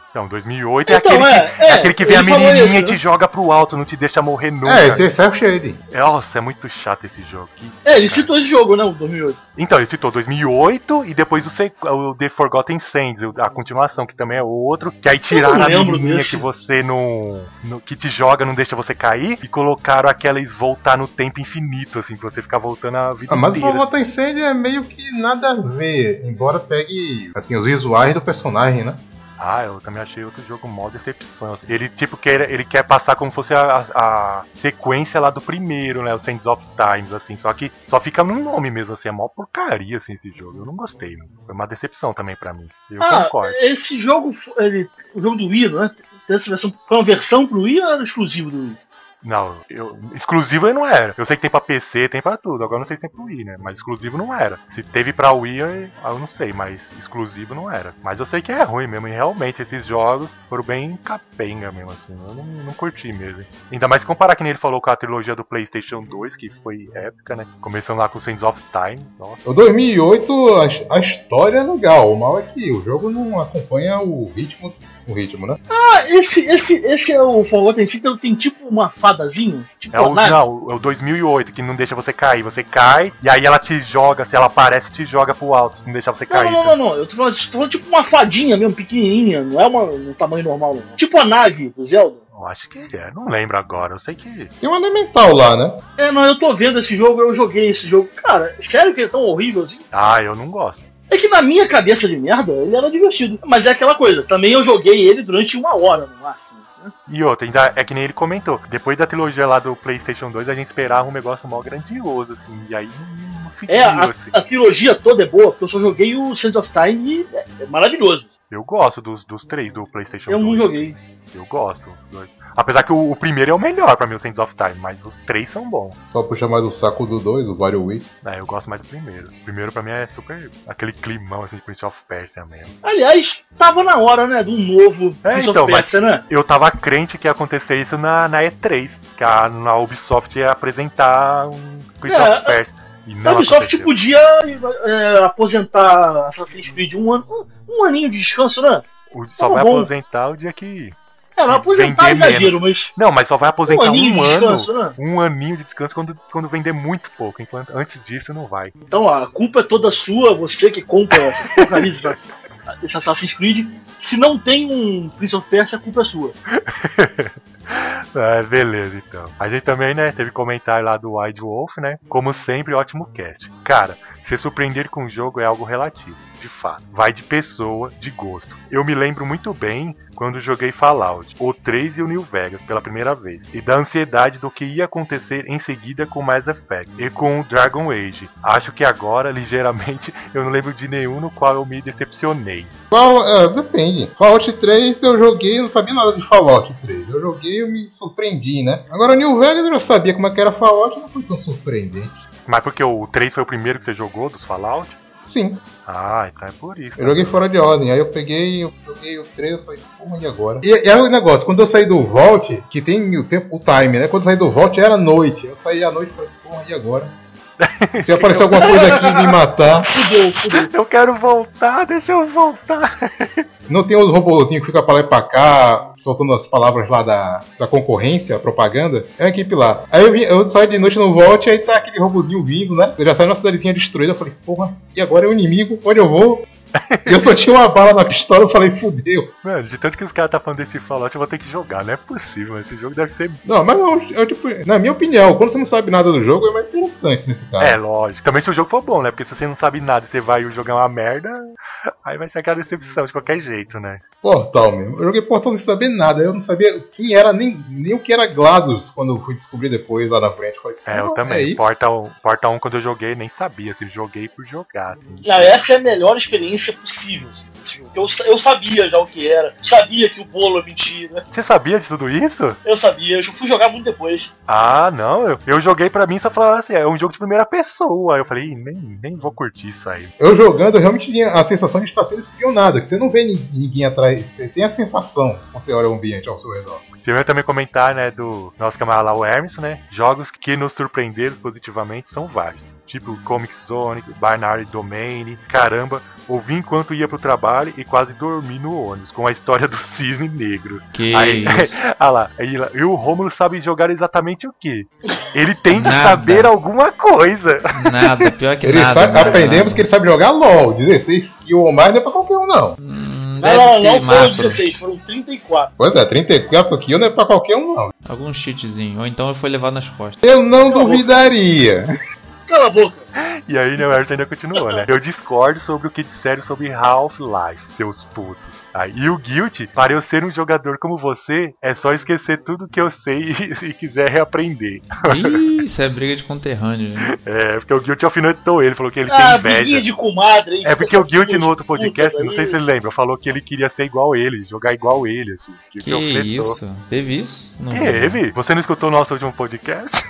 Não, 2008 Então, é aquele que vem a ele falou menininha isso, e te joga pro alto, não te deixa morrer nunca. Esse é Cell Shading. Nossa, é muito chato esse jogo. Ele citou esse jogo, né, o 2008. Então, ele citou 2008 e depois o The Forgotten Sands, a continuação, que também é outro, que aí tiraram a menininha que você que te joga, não deixa você cair, e colocaram aqueles voltar no tempo infinito, assim, pra você ficar voltando a vida Mas o inteira. Forgotten Sands é meio que nada a ver, embora pegue, assim, os visuais do personagem, né? Ah, eu também achei outro jogo mó decepção. Assim. Ele tipo ele quer passar como fosse a sequência lá do primeiro, né? O Sands of Times, assim. Só que só fica no nome mesmo, assim. É mó porcaria, assim, esse jogo. Eu não gostei, não. Foi uma decepção também pra mim. Eu concordo. Esse jogo, o jogo do Wii, né? Essa versão, foi uma versão pro Wii ou era exclusivo do Wii? Não, exclusivo ele não era. Eu sei que tem pra PC, tem pra tudo. Agora eu não sei se tem pro Wii, né? Mas exclusivo não era. Se teve pra Wii, eu não sei, mas exclusivo não era. Mas eu sei que é ruim mesmo. E realmente esses jogos foram bem capenga mesmo, assim. Eu não curti mesmo. Ainda mais comparar que nem ele falou com a trilogia do PlayStation 2, que foi épica, né? Começando lá com o Sands of Time. Nossa. O 2008, a história é legal. O mal é que o jogo não acompanha o ritmo, né? Esse é o Forgotten City, tem tipo uma fadazinha? Tipo é o 2008, que não deixa você cair. Você cai, e aí ela te joga, se ela aparece, te joga pro alto, se não deixar você cair. Não. Eu tô falando tipo uma fadinha mesmo, pequenininha. Não é um tamanho normal, não. Tipo a nave do Zelda. Eu acho que é, não lembro agora. Eu sei que... Tem um elemental lá, né? Eu tô vendo esse jogo, eu joguei esse jogo. Cara, sério que ele é tão horrível assim? Ah, eu não gosto. É que na minha cabeça de merda, ele era divertido. Mas é aquela coisa, também eu joguei ele durante 1 hora no máximo. Né? E outra, ainda é que nem ele comentou. Depois da trilogia lá do PlayStation 2, a gente esperava um negócio mó grandioso, assim. E aí não seguiu, assim. A trilogia toda é boa, porque eu só joguei o Sands of Time e é maravilhoso. Eu gosto dos 3 do PlayStation 2. Eu não joguei. Eu gosto dos 2. Apesar que o primeiro é o melhor pra mim, o Sands of Time, mas os 3 são bons. Só puxar mais o saco do 2, o WarioWare. Eu gosto mais do primeiro. O primeiro pra mim é super aquele climão assim de Prince of Persia mesmo. Aliás, tava na hora, né, de um novo Prince of Persia, né? Eu tava crente que ia acontecer isso na E3, que a Ubisoft ia apresentar um Prince of Persia. A Ubisoft podia aposentar Assassin's Creed um aninho de descanso, né? Só vai aposentar o dia que... Vai aposentar exagero, mas... Não, mas só vai aposentar um aninho de descanso, né? Um aninho de descanso quando vender muito pouco. Enquanto antes disso não vai. Então a culpa é toda sua, você que compra esse Assassin's Creed. Se não tem um Prince of Persia, a culpa é sua. Beleza, então. A gente também, né, teve comentário lá do Wild Wolf, né? Como sempre, ótimo cast. Cara, se surpreender com o jogo é algo relativo, de fato. Vai de pessoa, de gosto. Eu me lembro muito bem quando joguei Fallout, o 3 e o New Vegas pela primeira vez, e da ansiedade do que ia acontecer em seguida com Mass Effect e com o Dragon Age. Acho que agora, ligeiramente, eu não lembro de nenhum no qual eu me decepcionei. Depende. Fallout 3 eu joguei, eu não sabia nada de Fallout 3. Eu joguei e eu me surpreendi, né? Agora o New Vegas eu já sabia como é que era Fallout, não foi tão surpreendente. Mas porque o 3 foi o primeiro que você jogou dos Fallout? Sim. Ah, então é por isso. Eu joguei fora de ordem, aí eu joguei o 3 e falei, porra, e agora? E é o negócio, quando eu saí do Vault, que tem o time, né? Quando eu saí do Vault era noite. Eu saí à noite e falei, porra, e agora? Se aparecer alguma coisa aqui e me matar. Fudeu. Eu quero voltar, deixa eu voltar. Não tem os robozinhos que ficam pra lá e pra cá, soltando as palavras lá da concorrência, a propaganda. É uma equipe lá. Aí eu saio de noite no Vault e aí tá aquele robozinho vindo, né? Eu já saio numa cidadezinha destruída. Eu falei, porra, e agora é o inimigo? Onde eu vou? Eu só tinha uma bala na pistola, eu falei, fudeu. Mano, de tanto que os caras tá falando desse Fallout, eu vou ter que jogar. Não é possível, esse jogo deve ser... Não, mas tipo, na minha opinião, quando você não sabe nada do jogo, é mais interessante nesse caso. É, lógico. Também se o jogo for bom, né? Porque se você não sabe nada e você vai e o jogo é uma merda, aí vai ser aquela decepção de qualquer jeito, né? Portal mesmo. Eu joguei Portal sem saber nada. Eu não sabia quem era, nem o que era GLaDOS quando eu fui descobrir depois lá na frente. Eu falei, eu também. Portal 1 quando eu joguei, nem sabia. Assim, joguei por jogar, assim. Essa é a melhor experiência possível. Eu sabia já o que era. Sabia que o bolo é mentira. Você sabia de tudo isso? Eu sabia. Eu fui jogar muito depois. Ah, não. Eu joguei pra mim e só falaram assim, é um jogo de primeira pessoa. Aí eu falei, nem vou curtir isso aí. Eu jogando, eu realmente tinha a sensação de estar sendo espionado. Que você não vê ninguém atrás. Você tem a sensação quando você olha o ambiente ao seu redor. Tivemos também comentar, né, do nosso camarada lá, o Hermes, né? Jogos que nos surpreenderam positivamente são vários. tipo Comic Zone, Binary Domain, caramba, ouvi enquanto ia pro trabalho e quase dormi no ônibus, com a história do cisne negro. Que aí, isso? Ah lá, e o Rômulo sabe jogar exatamente o quê? Ele tem de Nada. saber alguma coisa. Nada, pior que Ele nada. sabe, aprendemos que ele sabe jogar LOL. 16 kills ou mais não é pra qualquer um, não. Não foram 16, foram 34. Pois é, 34 kills não é pra qualquer um, não. Algum cheatzinho, ou então ele foi levado nas costas. Eu não duvidaria. Cala a boca. E aí, né, o Everton ainda continuou, né? Eu discordo sobre o que disseram sobre Half-Life, seus putos. E o Guilty, para eu ser um jogador como você, é só esquecer tudo que eu sei e quiser reaprender. Ih, isso é briga de conterrâneo. Né? É, porque o Guilty alfinetou ele, falou que ele tem briguinha inveja. de comadre, hein? É porque o Guilty no outro podcast, putas não sei aí. se ele lembra, falou que ele queria ser igual ele, jogar igual ele, assim. Que alfinetou. isso? Teve isso? Não Teve? Você não escutou o nosso último podcast?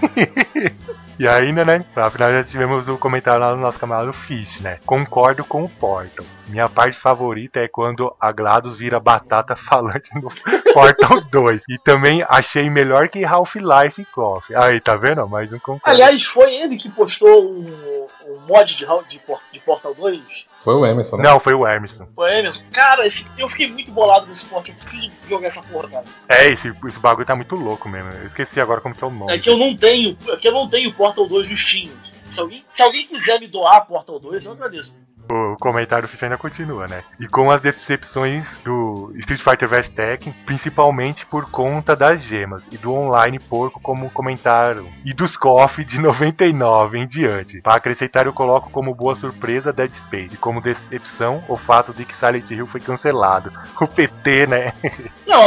E ainda, né, pra finalizar, tivemos o comentário lá no nosso camarada Fish, né? Concordo com o Portal. Minha parte favorita é quando a GLaDOS vira batata falante no Portal 2. E também achei melhor que Half-Life Coffee. Aí, tá vendo? Mais um concordo. Aliás, foi ele que postou um mod de Portal 2? Foi o Emerson, né? Não, foi o Emerson. Foi Emerson. Cara, eu fiquei muito bolado nesse Portal. Eu preciso jogar essa porra, cara. É, esse bagulho tá muito louco mesmo. Eu esqueci agora como que é o nome. É que eu não tenho Portal 2 no Steam. Se alguém quiser me doar Portal 2, eu agradeço. O comentário oficial ainda continua, né? E com as decepções do Street Fighter vs Tekken, principalmente por conta das gemas e do online porco, como comentaram, e dos KOF de 99 em diante. Para acrescentar, eu coloco como boa surpresa Dead Space, e como decepção o fato de que Silent Hill foi cancelado. O PT, né? Não,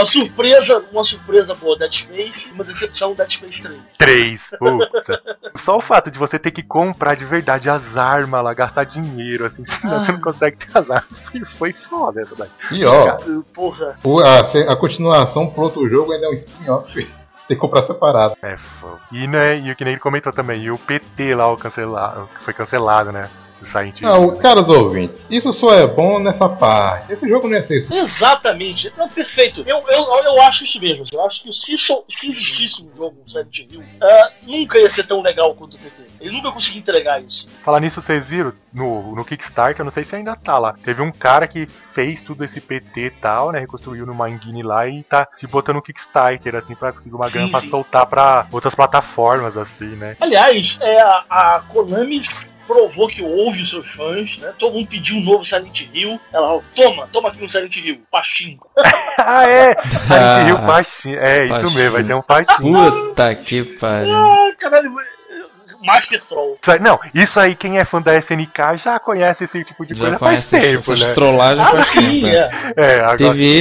uma surpresa boa, Dead Space, uma decepção, Dead Space 3. 3. Puta. Só o fato de você ter que comprar de verdade as armas lá, gastar dinheiro, assim, senão você não consegue ter as armas. Foi foda essa daí. E ó, Porra. a continuação pro outro jogo ainda é um spin-off. Você tem que comprar separado. É foda. E, né, e o que nem ele comentou também, e o PT lá, o que foi cancelado, né? Do Silent Hill. Não, caros ouvintes, isso só é bom nessa parte. Esse jogo não ia ser isso. Exatamente. Não, perfeito. Eu acho isso mesmo. Eu acho que se existisse um jogo Silent Hill, nunca ia ser tão legal quanto o PT. Ele nunca conseguiu entregar isso. Falar nisso, vocês viram? No Kickstarter, eu não sei se ainda tá lá. Teve um cara que fez tudo esse PT e tal, né? Reconstruiu numa engine lá e tá te botando no Kickstarter, assim, pra conseguir uma grana pra soltar pra outras plataformas, assim, né? Aliás, a Konami provou que ouve os seus fãs, né? Todo mundo pediu um novo Silent Hill. Ela falou, toma aqui um Silent Hill, Pachinko. Ah, é! Silent Hill Pachinko. É, isso mesmo, vai ter um Pachinko. Puta que pariu. Caralho, Master Troll. Não, isso aí, quem é fã da SNK já conhece esse tipo de coisa faz tempo, essas né? trollagens faz Sim, tempo. Agora...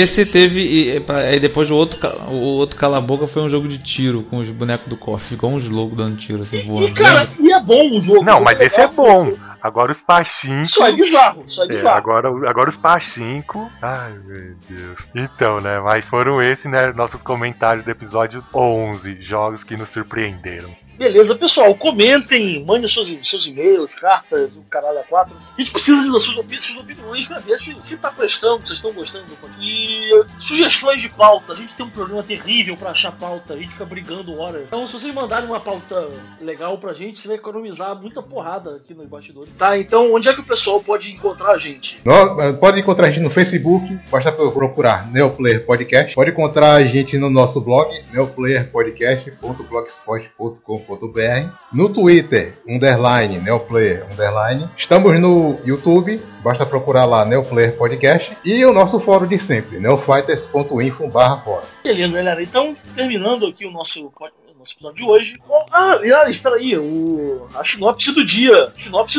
Teve aí depois o outro cala-boca foi um jogo de tiro com os bonecos do KOF, ficou uns loucos dando tiro assim voando. E cara, é bom o jogo. Não, mas esse é bom. Agora os Pachinko. Só é bizarro, agora os Pachinko. Ai, meu Deus. Então, né, mas foram esses, né, nossos comentários do episódio 11, jogos que nos surpreenderam. Beleza, pessoal, comentem, mandem seus e-mails, cartas, o caralho a 4. A gente precisa das suas opiniões pra ver se tá prestando, vocês estão gostando. E sugestões de pauta. A gente tem um problema terrível pra achar pauta, a gente fica brigando horas. Então, se vocês mandarem uma pauta legal pra gente, você vai economizar muita porrada aqui nos bastidores. Tá, então, onde é que o pessoal pode encontrar a gente? Pode encontrar a gente no Facebook, basta procurar Neoplayer Podcast. Pode encontrar a gente no nosso blog, neoplayerpodcast.blogspot.com.br. No Twitter, _Neoplayer, _. Estamos no YouTube, basta procurar lá Neoplayer Podcast. E o nosso fórum de sempre, neofighters.info/fórum. Beleza, galera. Então, terminando aqui o nosso episódio de hoje. Espera aí, a sinopse do dia,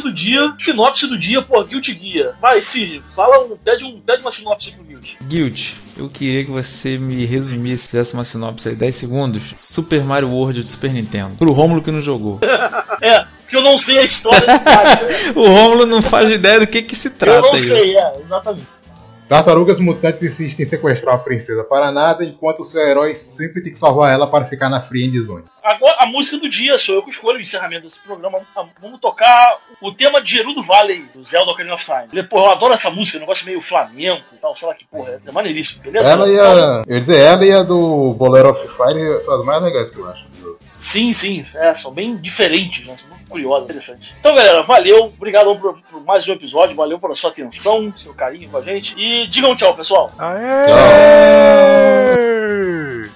pô, Guilty Guia. Vai, Cid, pede uma sinopse pro Guilty. Guilty, eu queria que você me resumisse, fizesse uma sinopse aí, 10 segundos. Super Mario World de Super Nintendo. Pro Rômulo que não jogou. Porque eu não sei a história de Mario. O Rômulo não faz ideia do que se trata. Eu não sei, exatamente. Tartarugas mutantes insistem em sequestrar a princesa para nada, enquanto o seu herói sempre tem que salvar ela para ficar na friend zone. Agora, a música do dia, sou eu que escolho o encerramento desse programa. Vamos tocar o tema de Gerudo Valley, do Zelda Ocarina of Time. Pô, eu adoro essa música, um negócio meio flamenco e tal, sei lá que porra, é maneiríssimo, beleza? Ela e a do Bolero of Fire são as mais legais que eu acho. Sim, são bem diferentes, né? São muito curiosas, interessantes. Então, galera, valeu, obrigado por mais um episódio, valeu pela sua atenção, seu carinho com a gente. E digam tchau, pessoal. Aê! Tchau!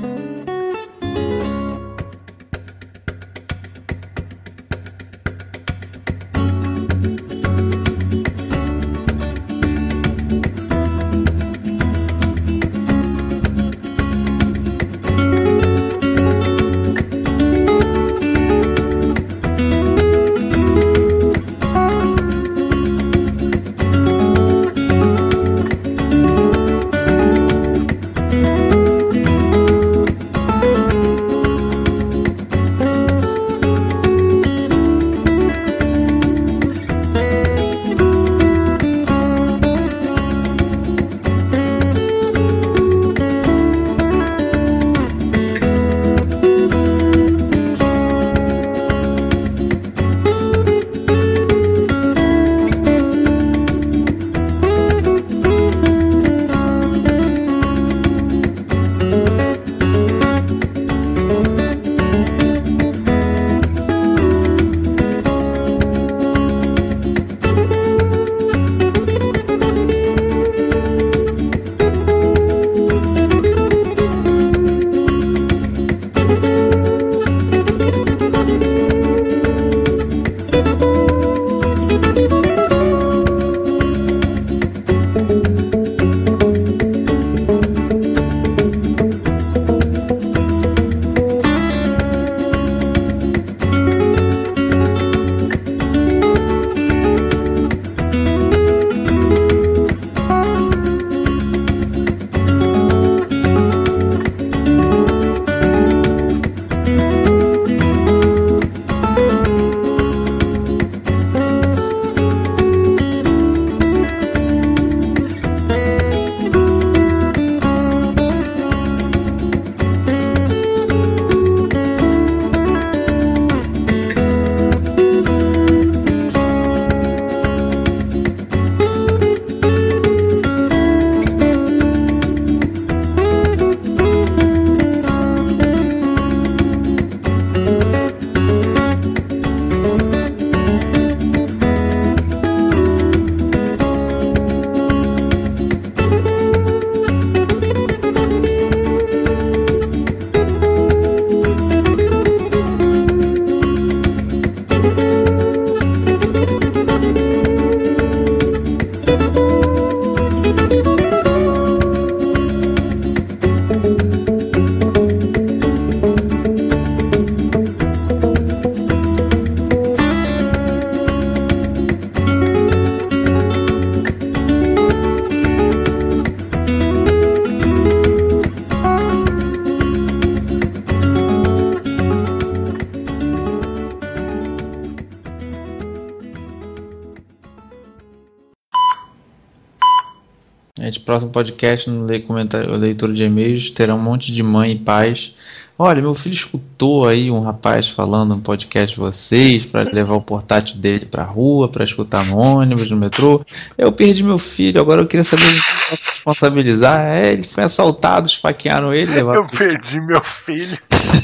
Próximo podcast, no leitura de e-mails, terá um monte de mãe e pais. Olha, meu filho escutou aí um rapaz falando no podcast de vocês para levar o portátil dele pra rua, para escutar no ônibus, no metrô. Eu perdi meu filho, agora eu queria saber se eu posso responsabilizar. Ele foi assaltado, esfaquearam ele. Eu perdi meu filho.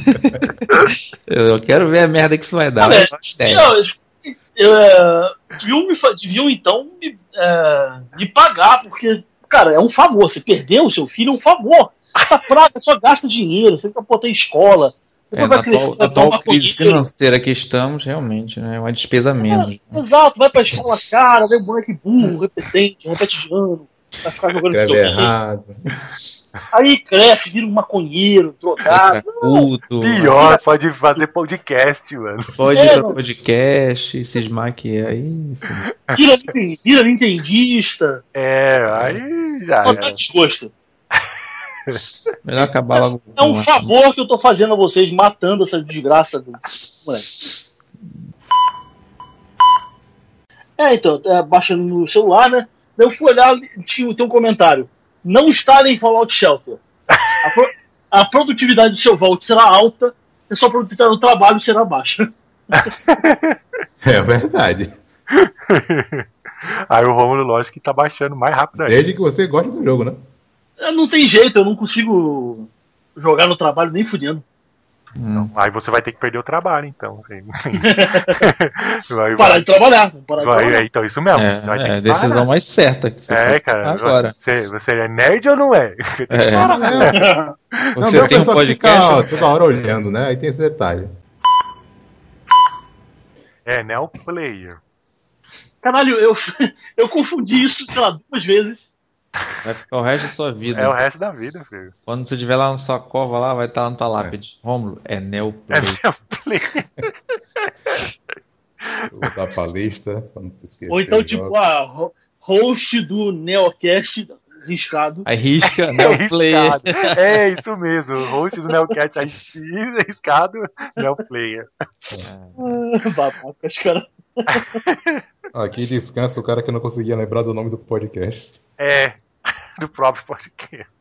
Eu quero ver a merda que isso vai dar. Deviam então me pagar, porque, cara, é um favor. Você perdeu o seu filho, é um favor. Essa praga só gasta dinheiro, você tem que botar em escola. Na atual crise financeira que estamos, realmente, né? É uma despesa menos. Exato, vai pra escola, cara, vem moleque burro, repetente, repete de ano, vai ficar jogando errado. Aí cresce, vira um maconheiro, drogado. Pior, pode fazer podcast, mano. Pode ir pra podcast, cismar que é aí. Vira nintendista. Aí já. Tá desgosto. Melhor acabar logo. É um favor que eu tô fazendo a vocês, matando essa desgraça do moleque. Então, baixando no celular, né? Eu fui olhar, tem um comentário. Não estarem em Fallout Shelter. A produtividade do seu Vault será alta, e a sua produtividade do trabalho será baixa. É verdade. Aí o Romulo, lógico que tá baixando mais rápido aí. Desde que você gosta do jogo, né? Não tem jeito, eu não consigo jogar no trabalho nem fudendo. Então, aí você vai ter que perder o trabalho, então. Assim. Parar de trabalhar. Então, isso mesmo. Vai ter a que decisão parar. mais certa. Que você cara. agora. Você é nerd ou não é? Não, Você tem um pessoa podcast. fica toda hora olhando, né? Aí tem esse detalhe. Neo Player. Caralho, eu confundi isso, sei lá, 2 vezes. Vai ficar o resto da sua vida. É o resto da vida, filho. Quando você estiver lá na sua cova, lá, vai estar lá na tua lápide. Rômulo, é Neoplay. É Neo Player. Vou botar pra lista, pra não esquecer. Ou então, tipo, host do Neocast riscado. Aí risca, Neoplay. É isso mesmo. O host do Neocast arriscado, Neo Player. Babaca, os caras. Aqui descansa o cara que não conseguia lembrar do nome do podcast. Do próprio podcast.